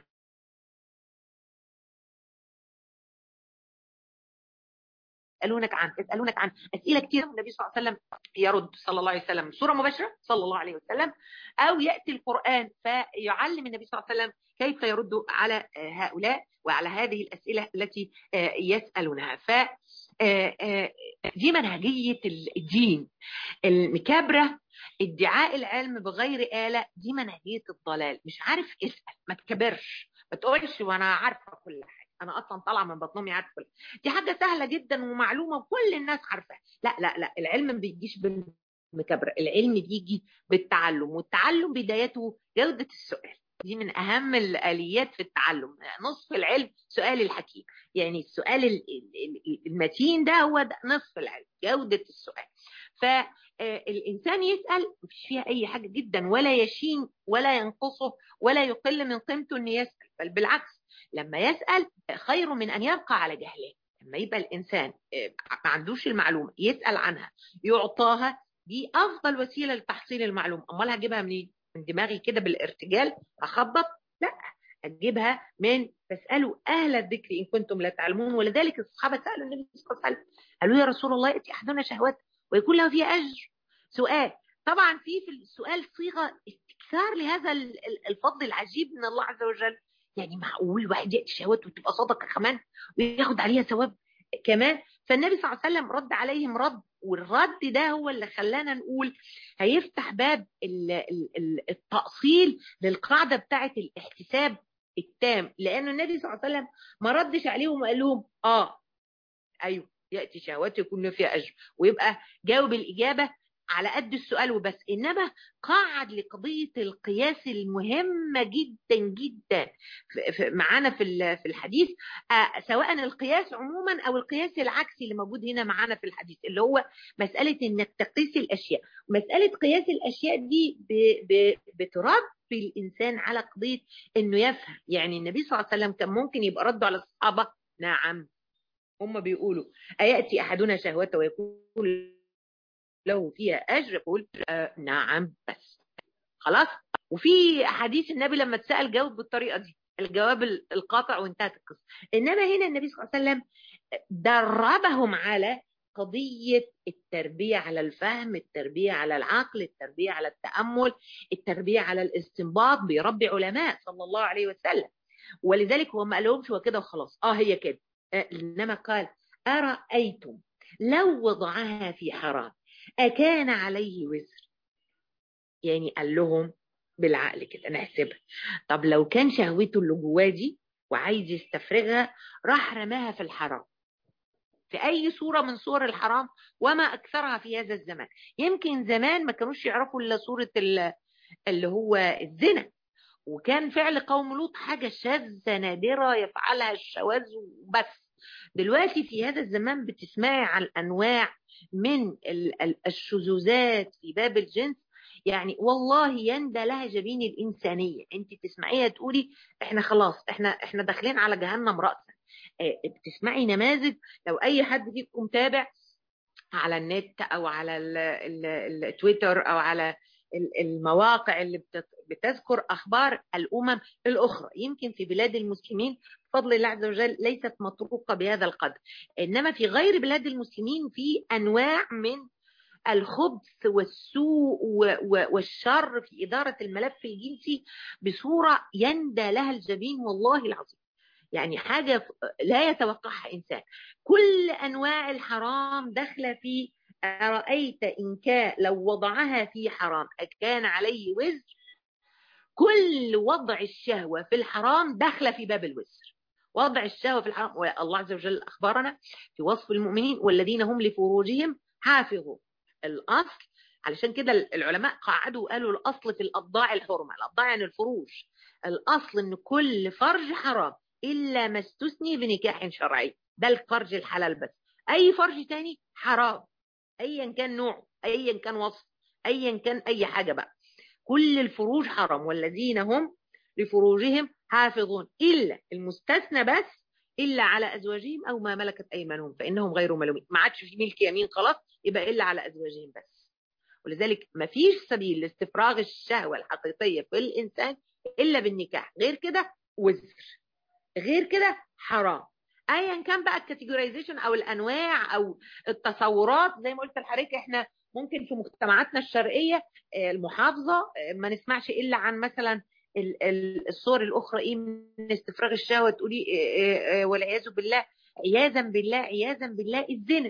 يسألونك عن يسألونك عن أسئلة كثيرة، والنبي صلى الله عليه وسلم يرد صلى الله عليه وسلم صورة مباشرة صلى الله عليه وسلم، أو يأتي القرآن فيعلم النبي صلى الله عليه وسلم كيف يرد على هؤلاء وعلى هذه الأسئلة التي يسألونها. ف دي منهجية الدين. المكابرة، ادعاء العلم بغير آلة، دي منهجية الضلال. مش عارف اسأل، ما تكبرش، ما تقولش وانا عارفة كل حاجة، انا اصلا طالعة من بطني عارفة كل حاجة. دي حاجة سهلة جدا ومعلومة وكل الناس عارفاها. لا لا لا، العلم ما بيجيش بالمكابرة، العلم بيجي بالتعلم، والتعلم بدايته جودة السؤال. دي من أهم الآليات في التعلم. نصف العلم سؤال الحكيم، يعني السؤال المتين ده هو ده نصف العلم، جودة السؤال. فالإنسان يسأل مفيش فيها أي حاجة جدا، ولا يشين ولا ينقصه ولا يقل من قيمته إنه يسأل، بل بالعكس لما يسأل خير من أن يبقى على جهله. لما يبقى الإنسان ما عندوش المعلومة يسأل عنها يعطاها، دي أفضل وسيلة لتحصيل المعلومة. أمال هجيبها منين؟ من دماغي كده بالارتجال اخبط؟ لا، اجيبها من فاسالوا اهل الذكر ان كنتم لا تعلمون. ولذلك الصحابه سالوا النبي صلى الله عليه وسلم، قالوا يا رسول الله ياتي احدنا شهوات ويكون له فيه اجر. سؤال، طبعا في في السؤال صيغه استكثار لهذا الفضل العجيب من الله عز وجل. يعني معقول واحد ياتي شهوات وتبقى صدقه كمان وياخد عليها ثواب كمان؟ فالنبي صلى الله عليه وسلم رد عليهم رد، والرد ده هو اللي خلانا نقول هيفتح باب التأصيل للقاعدة بتاعة الاحتساب التام. لأن النبي صلى الله عليه وسلم ما ردش عليهم وقال لهم آه أيوه يأتي شهوات يكون له فيها أجر، ويبقى جاوب الإجابة على قد السؤال وبس، إنما قاعد لقضية القياس المهمة جدا جدا معانا في في الحديث، سواء القياس عموما أو القياس العكسي اللي موجود هنا معانا في الحديث، اللي هو مسألة إنك تقيس الأشياء. مسألة قياس الأشياء دي بتربي الإنسان على قضية إنه يفهم. يعني النبي صلى الله عليه وسلم كان ممكن يبقى رده على الصحابة نعم، هم بيقولوا أيأتي أحدنا شهوته ويكون له فيها أجر؟ يقول آه نعم بس خلاص. وفي حديث النبي لما اتسأل جاوب بالطريقة دي، الجواب القاطع وانتهت القصة. إنما هنا النبي صلى الله عليه وسلم دربهم على قضية التربية على الفهم، التربية على العقل، التربية على التأمل، التربية على الاستنباط. بيربي علماء صلى الله عليه وسلم. ولذلك هو ما قالهمش وكده وخلاص اه هي كده، إنما قال أرأيتم لو وضعها في حرام أكان عليه وزر؟ يعني قال لهم بالعقل كده نحسبها، طب لو كان شهوته اللي جواه دي وعايز يستفرغها راح رماها في الحرام في أي صورة من صور الحرام، وما أكثرها في هذا الزمان. يمكن زمان ما كانوش يعرفوا إلا صورة اللي هو الزنا، وكان فعل قوم لوط حاجة شاذة نادرة يفعلها الشواذ وبس. دلوقتي في هذا الزمان بتسمعي عن أنواع من الشذوذات في باب الجنس، يعني والله يندى لها جبين الإنسانية. أنت تسمعيها تقولي إحنا خلاص إحنا إحنا داخلين على جهنم رأسا. بتسمعي نماذج، لو أي حد فيكم تابع على النت أو على التويتر أو على المواقع اللي بتذكر أخبار الأمم الأخرى، يمكن في بلاد المسلمين بفضل الله عز وجل ليست مطروقة بهذا القدر، إنما في غير بلاد المسلمين في أنواع من الخبث والسوء والشر في إدارة الملف الجنسي بصورة يندى لها الجبين والله العظيم. يعني حاجة لا يتوقعها إنسان. كل أنواع الحرام داخلة في أرأيت إن كان لو وضعها في حرام أكان عليه وزر. كل وضع الشهوة في الحرام داخلة في باب الوزر. وضع الشهوة في الحرام، والله عز وجل أخبرنا في وصف المؤمنين والذين هم لفروجهم حافظوا. الأصل علشان كده العلماء قعدوا وقالوا الأصل في الأضاع الحرمة. الأضاع يعني الفروج. الأصل إن كل فرج حرام إلا ما استثني بنكاح شرعي، ده الفرج الحلال بس. أي فرج تاني حرام، أيا كان نوع، أيا كان وصف، أيا كان أي حاجة بقى. كل الفروج حرام، والذين هم لفروجهم حافظون إلا المستثنى بس إلا على أزواجهم أو ما ملكت أيمانهم فإنهم غير ملومين. ما عادش في ملك يمين خلاص، يبقى إلا على أزواجهم بس. ولذلك ما فيش سبيل لاستفراغ الشهوة الحقيقية في الإنسان إلا بالنكاح، غير كده وزر، غير كده حرام. ايا كان بقى الكاتيجورايزيشن او الانواع او التصورات. زي ما قلت لحضرتك احنا ممكن في مجتمعاتنا الشرقيه المحافظه ما نسمعش الا عن مثلا الصور الاخرى ايه من استفراغ الشهوه، تقولي والعياذ بالله عياذا بالله عياذا بالله الزنا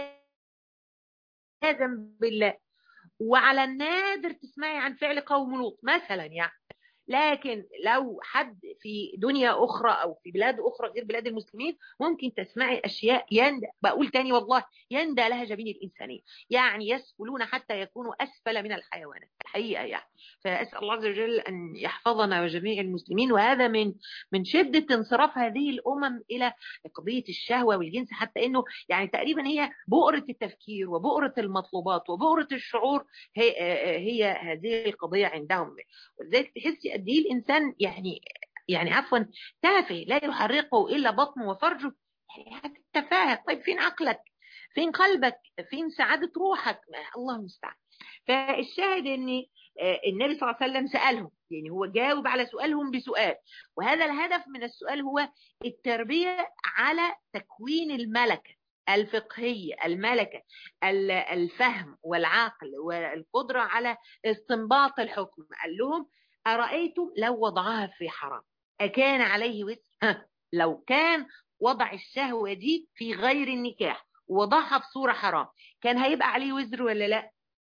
عياذا بالله. وعلى النادر تسمعي عن فعل قوم لوط مثلا يعني. لكن لو حد في دنيا أخرى أو في بلاد أخرى غير بلاد المسلمين ممكن تسمعي أشياء يندى، بقول تاني والله يندى لها جبين الإنسانية، يعني يسفلون حتى يكونوا أسفل من الحيوانات الحقيقة يعني. فأسأل الله عز وجل أن يحفظنا وجميع المسلمين. وهذا من من شدة انصراف هذه الأمم إلى قضية الشهوة والجنس، حتى إنه يعني تقريبا هي بؤرة التفكير وبؤرة المطلوبات وبؤرة الشعور هي, هي هذه القضية عندهم. ولذلك تحسي قد ايه الانسان يعني يعني عفوا تافه لا يحرقه الا بطنه وفرجه. يعني هتتفاهه. طيب فين عقلك؟ فين قلبك؟ فين سعاده روحك؟ الله المستعان. فالشاهد ان النبي صلى الله عليه وسلم سالهم، يعني هو جاوب على سؤالهم بسؤال، وهذا الهدف من السؤال هو التربيه على تكوين الملكه الفقهيه، الملكه الفهم والعقل والقدره على استنباط الحكم. قال لهم أرأيتم لو وضعها في حرام أكان عليه وزر؟ لو كان وضع الشهوة دي في غير النكاح ووضعها في صورة حرام كان هيبقى عليه وزر ولا لا؟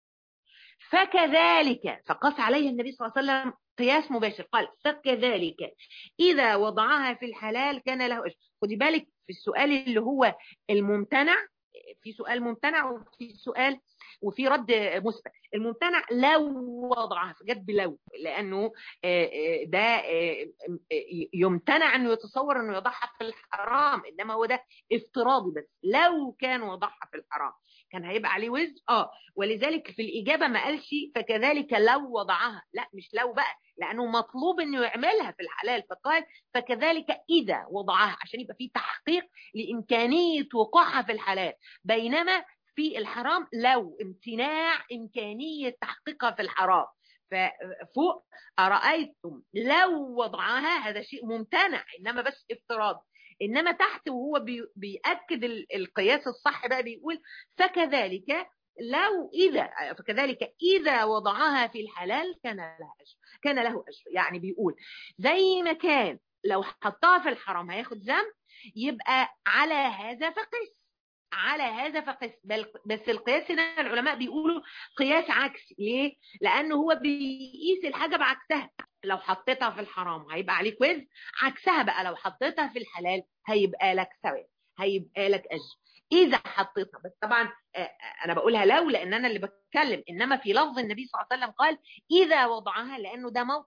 فكذلك، فقاس عليه النبي صلى الله عليه وسلم قياس مباشر، قال فكذلك إذا وضعها في الحلال كان له أجر. خدي بالك في السؤال اللي هو الممتنع، في سؤال ممتنع وفي سؤال وفي رد مثبت. الممتنع لو وضعها، جت بلو، لانه ده يمتنع انه يتصور انه يضعها في الحرام، انما هو ده افتراضي بس. لو كان وضعها في الحرام كان هيبقى عليه وزر. اه ولذلك في الاجابه ما قالش فكذلك لو وضعها، لا مش لو بقى، لانه مطلوب انه يعملها في الحلال، فقال فكذلك اذا وضعها عشان يبقى في تحقيق لامكانيه وقوعها في الحلال. بينما في الحرام لو امتناع إمكانية تحقيقها في الحرام. ففوق أرأيتم لو وضعها، هذا شيء ممتنع إنما بس افتراض. إنما تحت وهو بيأكد القياس الصح بقى بيقول فكذلك لو إذا فكذلك إذا وضعها في الحلال كان له أجر، كان له أجر. يعني بيقول زي ما كان لو حطها في الحرام هياخد ذنب، يبقى على هذا فقس، على هذا فقس. بس القياس هنا العلماء بيقولوا قياس عكسي. ليه؟ لأنه هو بيقيس الحاجة بعكسها. لو حطيتها في الحرام هيبقى عليك وزر، عكسها بقى لو حطيتها في الحلال هيبقى لك ثواب، هيبقى لك أجر إذا حطيتها. بس طبعا أنا بقولها لو لأن أنا اللي بتكلم، إنما في لفظ النبي صلى الله عليه وسلم قال إذا وضعها، لأنه ده موطن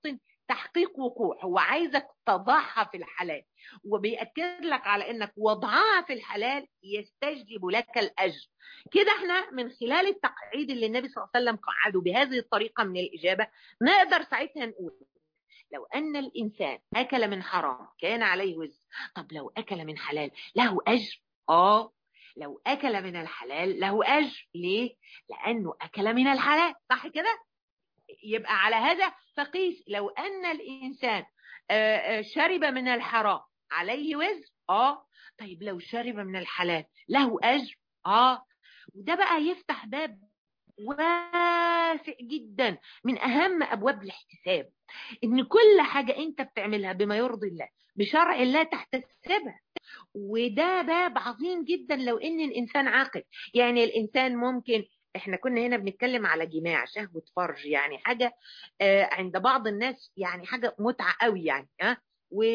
تحقيق وقوع، هو عايزك تضعها في الحلال، وبيأكد لك على انك وضعها في الحلال يستجلب لك الاجر. كده احنا من خلال التقعيد اللي النبي صلى الله عليه وسلم قعده بهذه الطريقه من الاجابه نقدر ساعتها نقول لو ان الانسان اكل من حرام كان عليه وزر، طب لو اكل من حلال له اجر؟ اه، لو اكل من الحلال له اجر. ليه؟ لانه اكل من الحلال، صح كده؟ يبقى على هذا فقيس، لو ان الانسان شرب من الحرام عليه وزر، اه، طيب لو شرب من الحلال له اجر، اه. وده بقى يفتح باب واسع جدا من اهم ابواب الاحتساب، ان كل حاجه انت بتعملها بما يرضي الله بشرع الله تحتسبها. وده باب عظيم جدا لو ان الانسان عاقل. يعني الانسان ممكن، احنا كنا هنا بنتكلم على جماع شهوة فرج، يعني حاجة آه عند بعض الناس يعني حاجة متعة قوي يعني، ها آه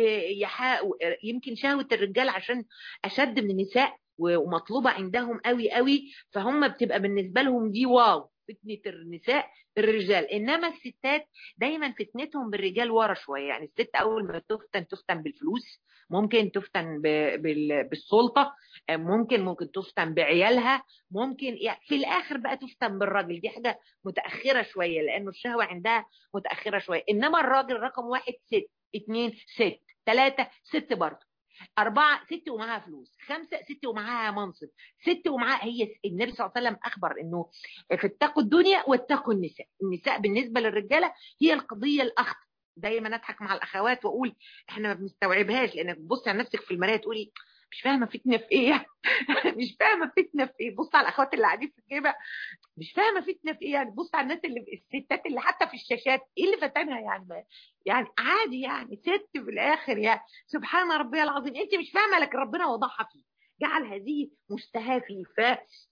ويمكن شهوة الرجال عشان اشد من النساء ومطلوبة عندهم قوي قوي، فهم بتبقى بالنسبة لهم دي واو فتنة النساء الرجال. انما الستات دايما فتنتهم بالرجال ورا شوية. يعني الست اول ما تفتن تفتن بالفلوس، ممكن تفتن بالسلطة، ممكن ممكن تفتن بعيالها، ممكن يعني في الاخر بقى تفتن بالراجل. دي حاجة متأخرة شوية لانه الشهوة عندها متأخرة شوية. انما الراجل رقم واحد ست، اتنين ست، تلاتة ست برضه، أربعة ست ومعاها فلوس، خمسة ست ومعاها منصب، ست ومعاها هي. النبي صلى الله عليه وسلم أخبر إنه فاتقوا الدنيا واتقوا النساء. النساء بالنسبة للرجالة هي القضية الأخطر. دايما أضحك مع الأخوات وأقول إحنا ما بنستوعبهاش، لأنك تبصي على نفسك في المراية تقولي مش فاهمة فتنة في إيه مش فاهمة فتنة في إيه. بص على الأخوات اللي قاعدين في الجيبة، مش فاهمه فتنه في ايه. يعني بص على الناس اللي الستات اللي حتى في الشاشات، ايه اللي فتنها يعني؟ يعني عادي يعني، ست في الاخر يعني، سبحان ربي العظيم. انت مش فاهمه لكن ربنا وضحها فيه، جعل هذه مشتهاه فيه. ف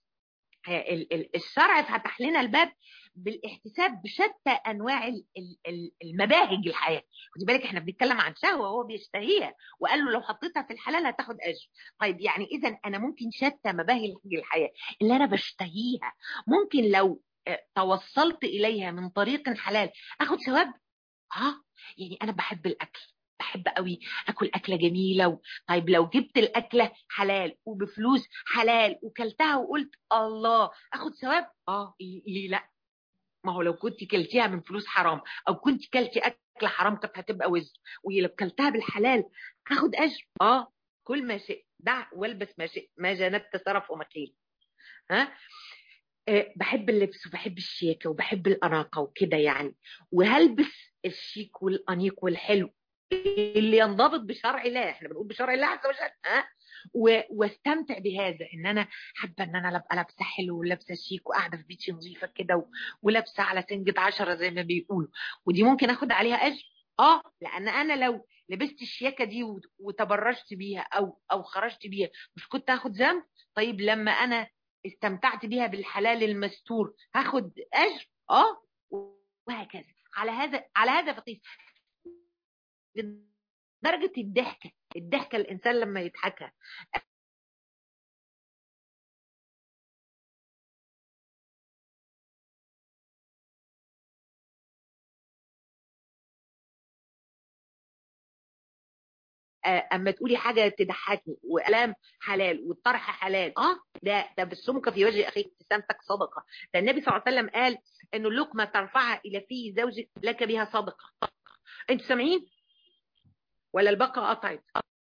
الشرع فتح لنا الباب بالاحتساب بشتى انواع المباهج الحياه. خدي بالك احنا بنتكلم عن شهوه وهو بيشتهيها، وقال له لو حطيتها في الحلال هتاخد اجر. طيب يعني اذا انا ممكن شتى مباهج الحياه اللي انا بشتهيها، ممكن لو توصلت اليها من طريق حلال اخد ثواب. اه، يعني انا بحب الاكل، بحب قوي اكل اكله جميله و... طيب لو جبت الاكله حلال وبفلوس حلال وكلتها وقلت الله اخد ثواب، اه ليه لا؟ ما هو لو كنت كلتيها من فلوس حرام او كنت كلتي اكله حرام كانت هتبقى وزر، ولو كلتها بالحلال هاخد اجر. اه، كل ما شئت دع والبس ما شئت ما جنبت سرف ومكيل. ها أه بحب اللبس وبحب الشياكه وبحب الاناقه وكده يعني، وهلبس الشيك والانيق والحلو اللي ينضبط بشرع الله. احنا بنقول بشرع الله عز وجل، ها واستمتع بهذا، ان انا حابه ان انا ابقى لابسه حلو ولابسه شيك وقاعده في بيتي نظيفه كده ولابسه على سنجة عشرة زي ما بيقولوا، ودي ممكن اخد عليها اجر. اه، لان انا لو لبست الشياكه دي وتبرجت بيها او او خرجت بيها مش كنت هاخد ذنب؟ طيب لما انا استمتعت بيها بالحلال المستور هاخد اجر. اه، وهكذا. على هذا على هذا فقيس درجة الضحكة. الضحكة الإنسان لما يضحكها اما تقولي حاجه تضحكني وكلام حلال والطرح حلال، اه ده تبسمك في وجه اخيك ابتسامتك صدقه. ده النبي صلى الله عليه وسلم قال ان اللقمه ترفعها الى في زوجك لك بها صدقه. انتوا سامعين ولا البقره قطعت؟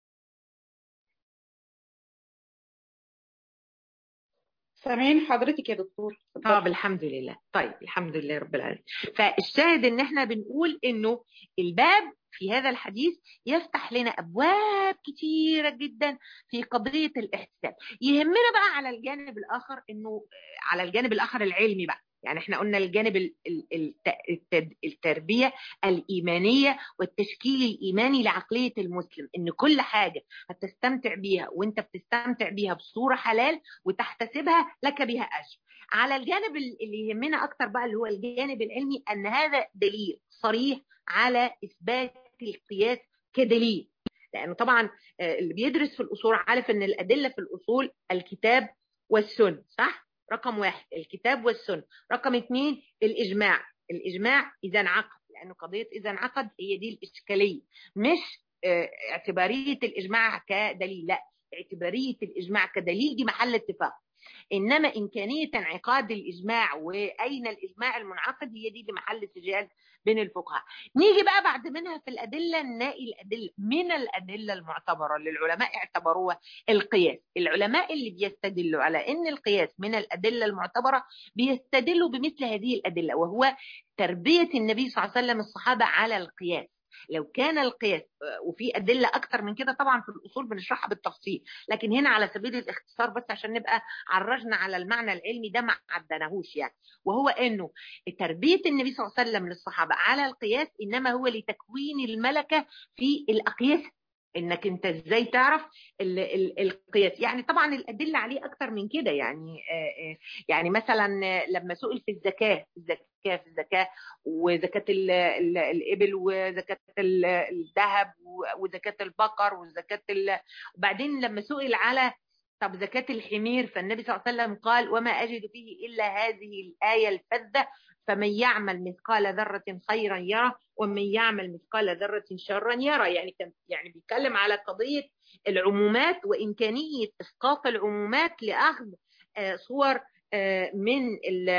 سامعين حضرتك يا دكتور. طب الحمد لله. طيب الحمد لله رب العالمين. فالشاهد ان احنا بنقول انه الباب في هذا الحديث يفتح لنا ابواب كتيره جدا في قضيه الاحتساب. يهمنا بقى على الجانب الاخر انه على الجانب الاخر العلمي بقى، يعني احنا قلنا الجانب التربيه الايمانيه والتشكيل الايماني لعقليه المسلم، ان كل حاجه هتستمتع بيها وانت بتستمتع بيها بصوره حلال وتحتسبها لك بها اجر. على الجانب اللي يهمنا اكتر بقى اللي هو الجانب العلمي، ان هذا دليل صريح على اثبات القياس كدليل. لانه طبعا اللي بيدرس في الاصول عارف ان الادله في الاصول الكتاب والسنه، صح؟ رقم واحد الكتاب والسنه، رقم اثنين الاجماع. الاجماع اذا انعقد، لأنه قضية إذا انعقد هي دي الإشكالية، مش اه اعتبارية الإجماع كدليل، لا، اعتبارية الإجماع كدليل دي محل اتفاق، إنما إمكانية انعقاد الإجماع وأين الإجماع المنعقد هي دي محل سجال بين الفقهاء. نيجي بقى بعد منها في الأدلة نلاقي الأدلة من الأدلة المعتبرة اللي العلماء اعتبروها القياس. العلماء اللي بيستدلوا على إن القياس من الأدلة المعتبرة بيستدلوا بمثل هذه الأدلة، وهو تربية النبي صلى الله عليه وسلم الصحابة على القياس. لو كان القياس، وفي أدلة أكتر من كده طبعا في الأصول بنشرحها بالتفصيل، لكن هنا على سبيل الاختصار بس عشان نبقى عرجنا على المعنى العلمي ده ما عدناهوش يعني، وهو أنه تربية النبي صلى الله عليه وسلم للصحابة على القياس إنما هو لتكوين الملكة في الأقياس، انك انت ازاي تعرف ال ال القياس. يعني طبعا الادله عليه اكتر من كده، يعني آه يعني مثلا لما سئل في الزكاه الزكاه في الزكاه وزكاه ال ال الابل وزكاه الذهب وزكاه البقر وزكاه، وبعدين لما سئل على طب زكاه الحمير، فالنبي صلى الله عليه وسلم قال وما اجد فيه الا هذه الايه الفذه فمن يعمل مثقال ذرة خيرا يرى ومن يعمل مثقال ذرة شرا يرى. يعني كان يعني بيتكلم على قضية العمومات وإمكانية إسقاط العمومات لأخذ صور من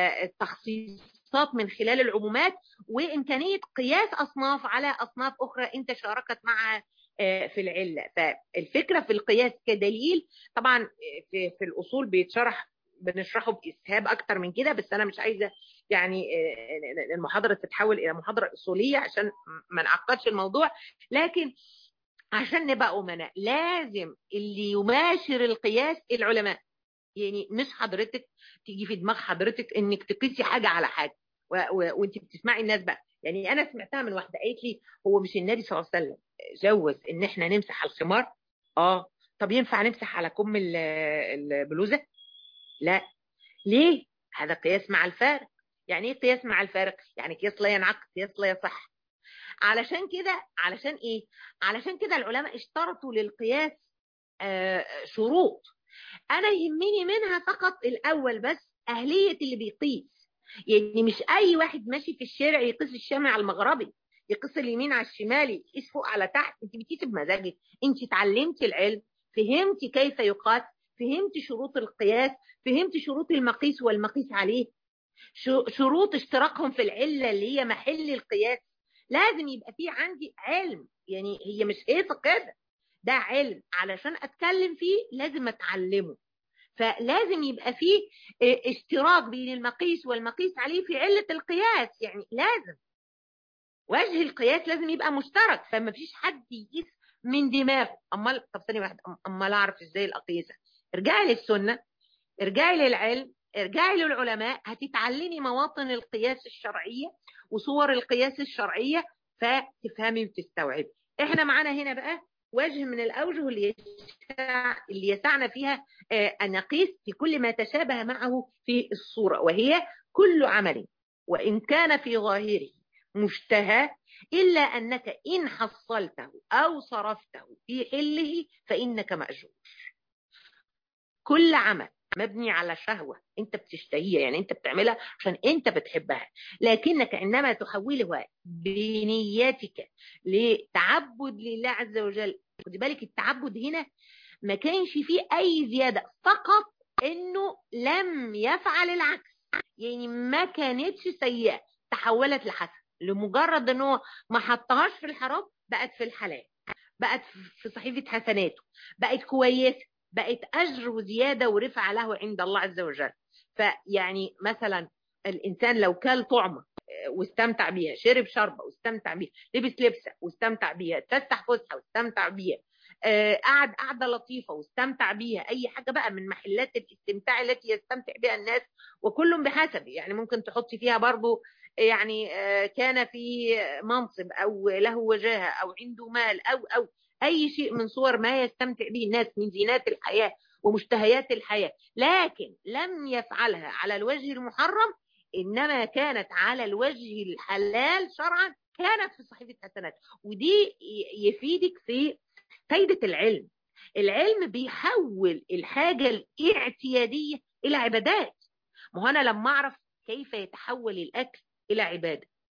التخصيصات من خلال العمومات، وإمكانية قياس أصناف على أصناف أخرى أنت شاركت معها في العلة. فالفكرة في القياس كدليل طبعا في, في الأصول بيتشرح بنشرحه بإسهاب أكتر من كده، بس أنا مش عايزة يعني المحاضرة تتحول إلى محاضرة أصولية عشان ما نعقدش الموضوع، لكن عشان نبقى أمناء لازم اللي يماشر القياس العلماء. يعني مش حضرتك تيجي في دماغ حضرتك إنك تقيسي حاجة على حاجة وانت بتسمعي الناس بقى. يعني أنا سمعتها من واحدة قالت لي هو مش النبي صلى الله عليه وسلم جوز إن إحنا نمسح على الخمار؟ آه طب ينفع نمسح على كم البلوزة؟ لا. ليه؟ هذا قياس مع الفارق. يعني ايه قياس مع الفارق؟ يعني قياس لا ينعقد، قياس لا يصح. علشان كده علشان ايه؟ علشان كده العلماء اشترطوا للقياس آه شروط، انا يهمني منها فقط الاول بس اهلية اللي بيقيس. يعني مش اي واحد ماشي في الشارع يقيس الشامع على المغربي، يقيس اليمين على الشمال، يقيس فوق على تحت. انت بتقيسي بمزاجك، انت اتعلمتي العلم، فهمتي كيف يقاس، فهمتي شروط القياس، فهمتي شروط المقيس والمقيس عليه، شروط اشتراكهم في العلة اللي هي محل القياس. لازم يبقى في عندي علم، يعني هي مش هيصة كده، ده علم علشان اتكلم فيه لازم اتعلمه. فلازم يبقى فيه اشتراك بين المقيس والمقيس عليه في علة القياس، يعني لازم وجه القياس لازم يبقى مشترك، فما فيش حد يقيس من دماغه. امال طب ثانيه واحده، امال اعرف ازاي الاقيسه؟ ارجعي للسنه، ارجعي للعلم، ارجعي للعلماء، هتتعلمي مواطن القياس الشرعيه وصور القياس الشرعيه فتفهمي وتستوعبي. احنا معانا هنا بقى وجه من الاوجه اللي يسع اللي يسعنا فيها ان نقيس في كل ما تشابه معه في الصوره، وهي كل عمل وان كان في ظاهره مشتهى إلا أنك إن حصلته أو صرفته في حله فإنك مأجور. كل عمل مبني على شهوة أنت بتشتهيها، يعني أنت بتعملها عشان أنت بتحبها، لكنك عندما تحولها بنيتك لتعبد لله عز وجل، خد بالك التعبد هنا ما كانش فيه أي زيادة، فقط أنه لم يفعل العكس، يعني ما كانتش سيئة تحولت لحسن، لمجرد انه ما حطهاش في الحرام بقت في الحلال، بقت في صحيفة حسناته، بقت كويسة، بقت أجر وزيادة ورفع له عند الله عز وجل. فيعني مثلا الإنسان لو كل طعمة واستمتع بيها، شرب شربة واستمتع بيها، لبس لبسة واستمتع بيها، تفتح فسحة واستمتع بيها، قعد قعدة لطيفة واستمتع بيها، أي حاجة بقى من محلات الاستمتاع التي يستمتع بها الناس، وكل بحسب. يعني ممكن تحطي فيها برضو يعني كان في منصب أو له وجاهة أو عنده مال أو أو أي شيء من صور ما يستمتع به الناس من زينات الحياة ومشتهيات الحياة، لكن لم يفعلها على الوجه المحرم، إنما كانت على الوجه الحلال شرعا، كانت في صحيفة حسنات. ودي يفيدك في فايدة العلم. العلم بيحول الحاجة الاعتيادية إلى عبادات. ما هو أنا لما أعرف كيف يتحول الأكل إلى عبادة،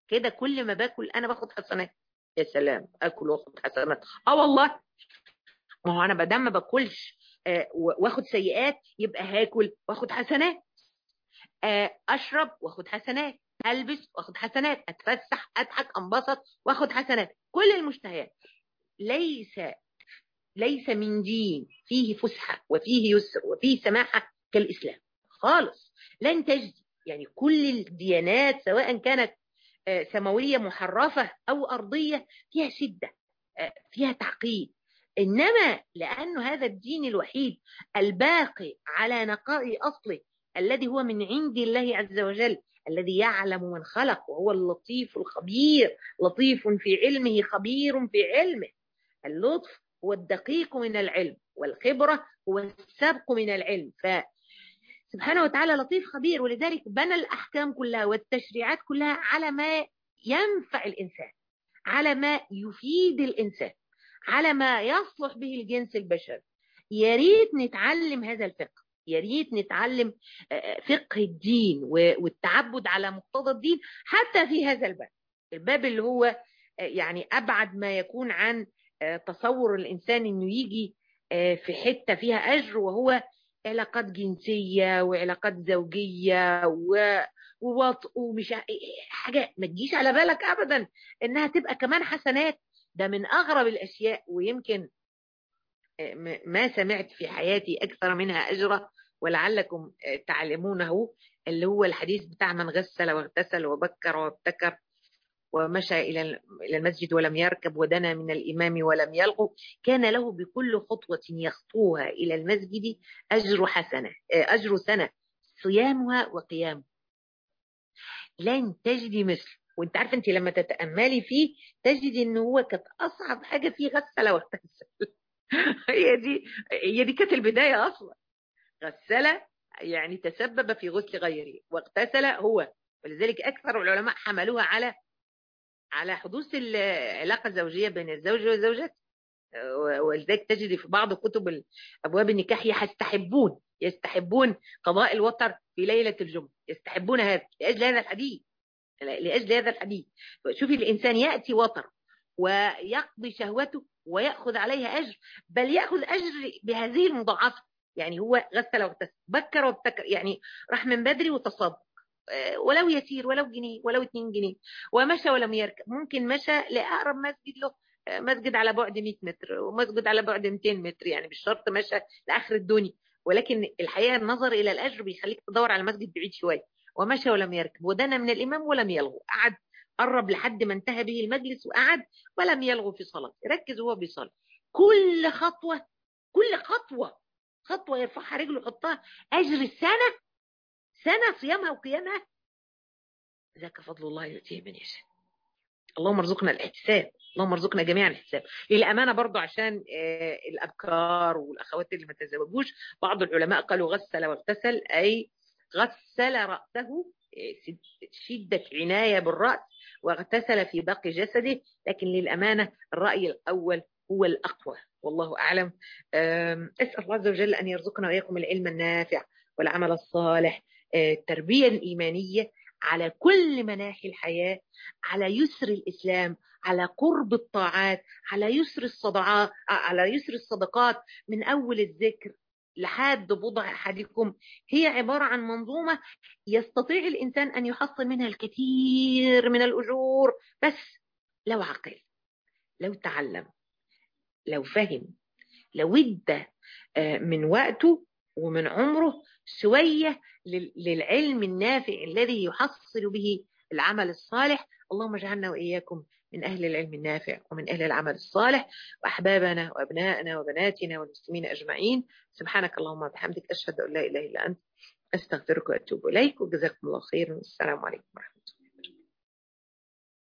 كده كل ما باكل انا باخد حسنات. يا سلام، اكل واخد حسنات، اه والله. ما هو انا بدل ما باكلش آه واخد سيئات، يبقى هاكل واخد حسنات. آه اشرب واخد حسنات، البس واخد حسنات، اتفسح اضحك انبسط واخد حسنات. كل المشتهيات. ليس ليس من دين فيه فسحه وفيه يسر وفيه سماحه كالاسلام خالص. لن تجد يعني كل الديانات سواء كانت سماويه محرفه او ارضيه فيها شده، فيها تعقيد. انما لانه هذا الدين الوحيد الباقي على نقاء اصله الذي هو من عند الله عز وجل، الذي يعلم من خلق وهو اللطيف الخبير، لطيف في علمه خبير في علمه. اللطف هو الدقيق من العلم، والخبرة هو السبق من العلم. فسبحانه وتعالى لطيف خبير، ولذلك بنى الأحكام كلها والتشريعات كلها على ما ينفع الإنسان، على ما يفيد الإنسان، على ما يصلح به الجنس البشري. يا ريت نتعلم هذا الفقه، يا ريت نتعلم فقه الدين والتعبد على مقتضى الدين حتى في هذا الباب، الباب اللي هو يعني أبعد ما يكون عن تصور الإنسان إنه يجي في حتة فيها أجر، وهو علاقات جنسية وعلاقات زوجية ووطء ومش حاجة ما تجيش على بالك أبدا إنها تبقى كمان حسنات. ده من أغرب الأشياء، ويمكن ما سمعت في حياتي أكثر منها أجرا ولعلكم تعلمونه، اللي هو الحديث بتاع من غسل واغتسل وبكر وابتكر ومشى إلى المسجد ولم يركب ودنا من الإمام ولم يلغو، كان له بكل خطوة يخطوها إلى المسجد أجر حسنة، أجر سنة صيامها وقيامها. لن تجدي مثل. وانت عارفه انت لما تتأملي فيه تجدي ان هو كانت اصعب حاجه فيه غسل واغتسل. هي دي هي دي كانت البدايه اصلا. غسل يعني تسبب في غسل غيره، واغتسل هو. ولذلك اكثر العلماء حملوها على على حدوث العلاقه الزوجيه بين الزوج والزوجة. ولذلك تجد في بعض كتب ابواب النكاح يستحبون يستحبون قضاء الوتر في ليله الجمعه، يستحبون هذا لاجل هذا الحديث، لاجل هذا الحديث. شوفي الانسان ياتي وتر ويقضي شهوته وياخذ عليها اجر، بل ياخذ اجر بهذه المضاعفه. يعني هو غسل واغتسل، بكر وابتكر، يعني راح من بدري وتصدق ولو يسير، ولو جنيه ولو اتنين جنيه، ومشى ولم يركب. ممكن مشى لأقرب مسجد له، مسجد على بعد مئة متر ومسجد على بعد مئتين متر، يعني مش شرط مشى لآخر الدنيا. ولكن الحقيقة النظر إلى الأجر بيخليك تدور على مسجد بعيد شوية. ومشى ولم يركب ودنا من الإمام ولم يلغو، قعد قرب لحد ما انتهى به المجلس وقعد ولم يلغو في صلاة. ركز وهو بيصلي، كل خطوة كل خطوة خطوة يرفعها رجله يحطها أجر السنة، سنة صيامها وقيامها. ذاك فضل الله يؤتيه من يشاء. اللهم ارزقنا الاحتساب، اللهم ارزقنا جميعا الاحتساب. للأمانة برضو عشان الأبكار والأخوات اللي ما تزوجوش، بعض العلماء قالوا غسل واغتسل أي غسل رأسه، شدة عناية بالرأس، واغتسل في باقي جسده. لكن للأمانة الرأي الأول هو الأقوى، والله أعلم. أسأل الله عز وجل أن يرزقنا وإياكم العلم النافع والعمل الصالح، التربية الإيمانية على كل مناحي الحياة، على يسر الإسلام، على قرب الطاعات، على يسر الصدقات، على يسر الصدقات من أول الذكر لحد بضع أحدكم. هي عبارة عن منظومة يستطيع الإنسان أن يحصل منها الكثير من الأجور، بس لو عقل، لو تعلم، لو فهم، لو ادى من وقته ومن عمره شوية للعلم النافع الذي يحصل به العمل الصالح. اللهم اجعلنا وإياكم من أهل العلم النافع ومن أهل العمل الصالح، وأحبابنا وأبنائنا وبناتنا والمسلمين أجمعين. سبحانك اللهم وبحمدك، أشهد أن لا إله إلا أنت، أستغفرك وأتوب إليك، وجزاكم الله خيرا، والسلام عليكم ورحمة الله.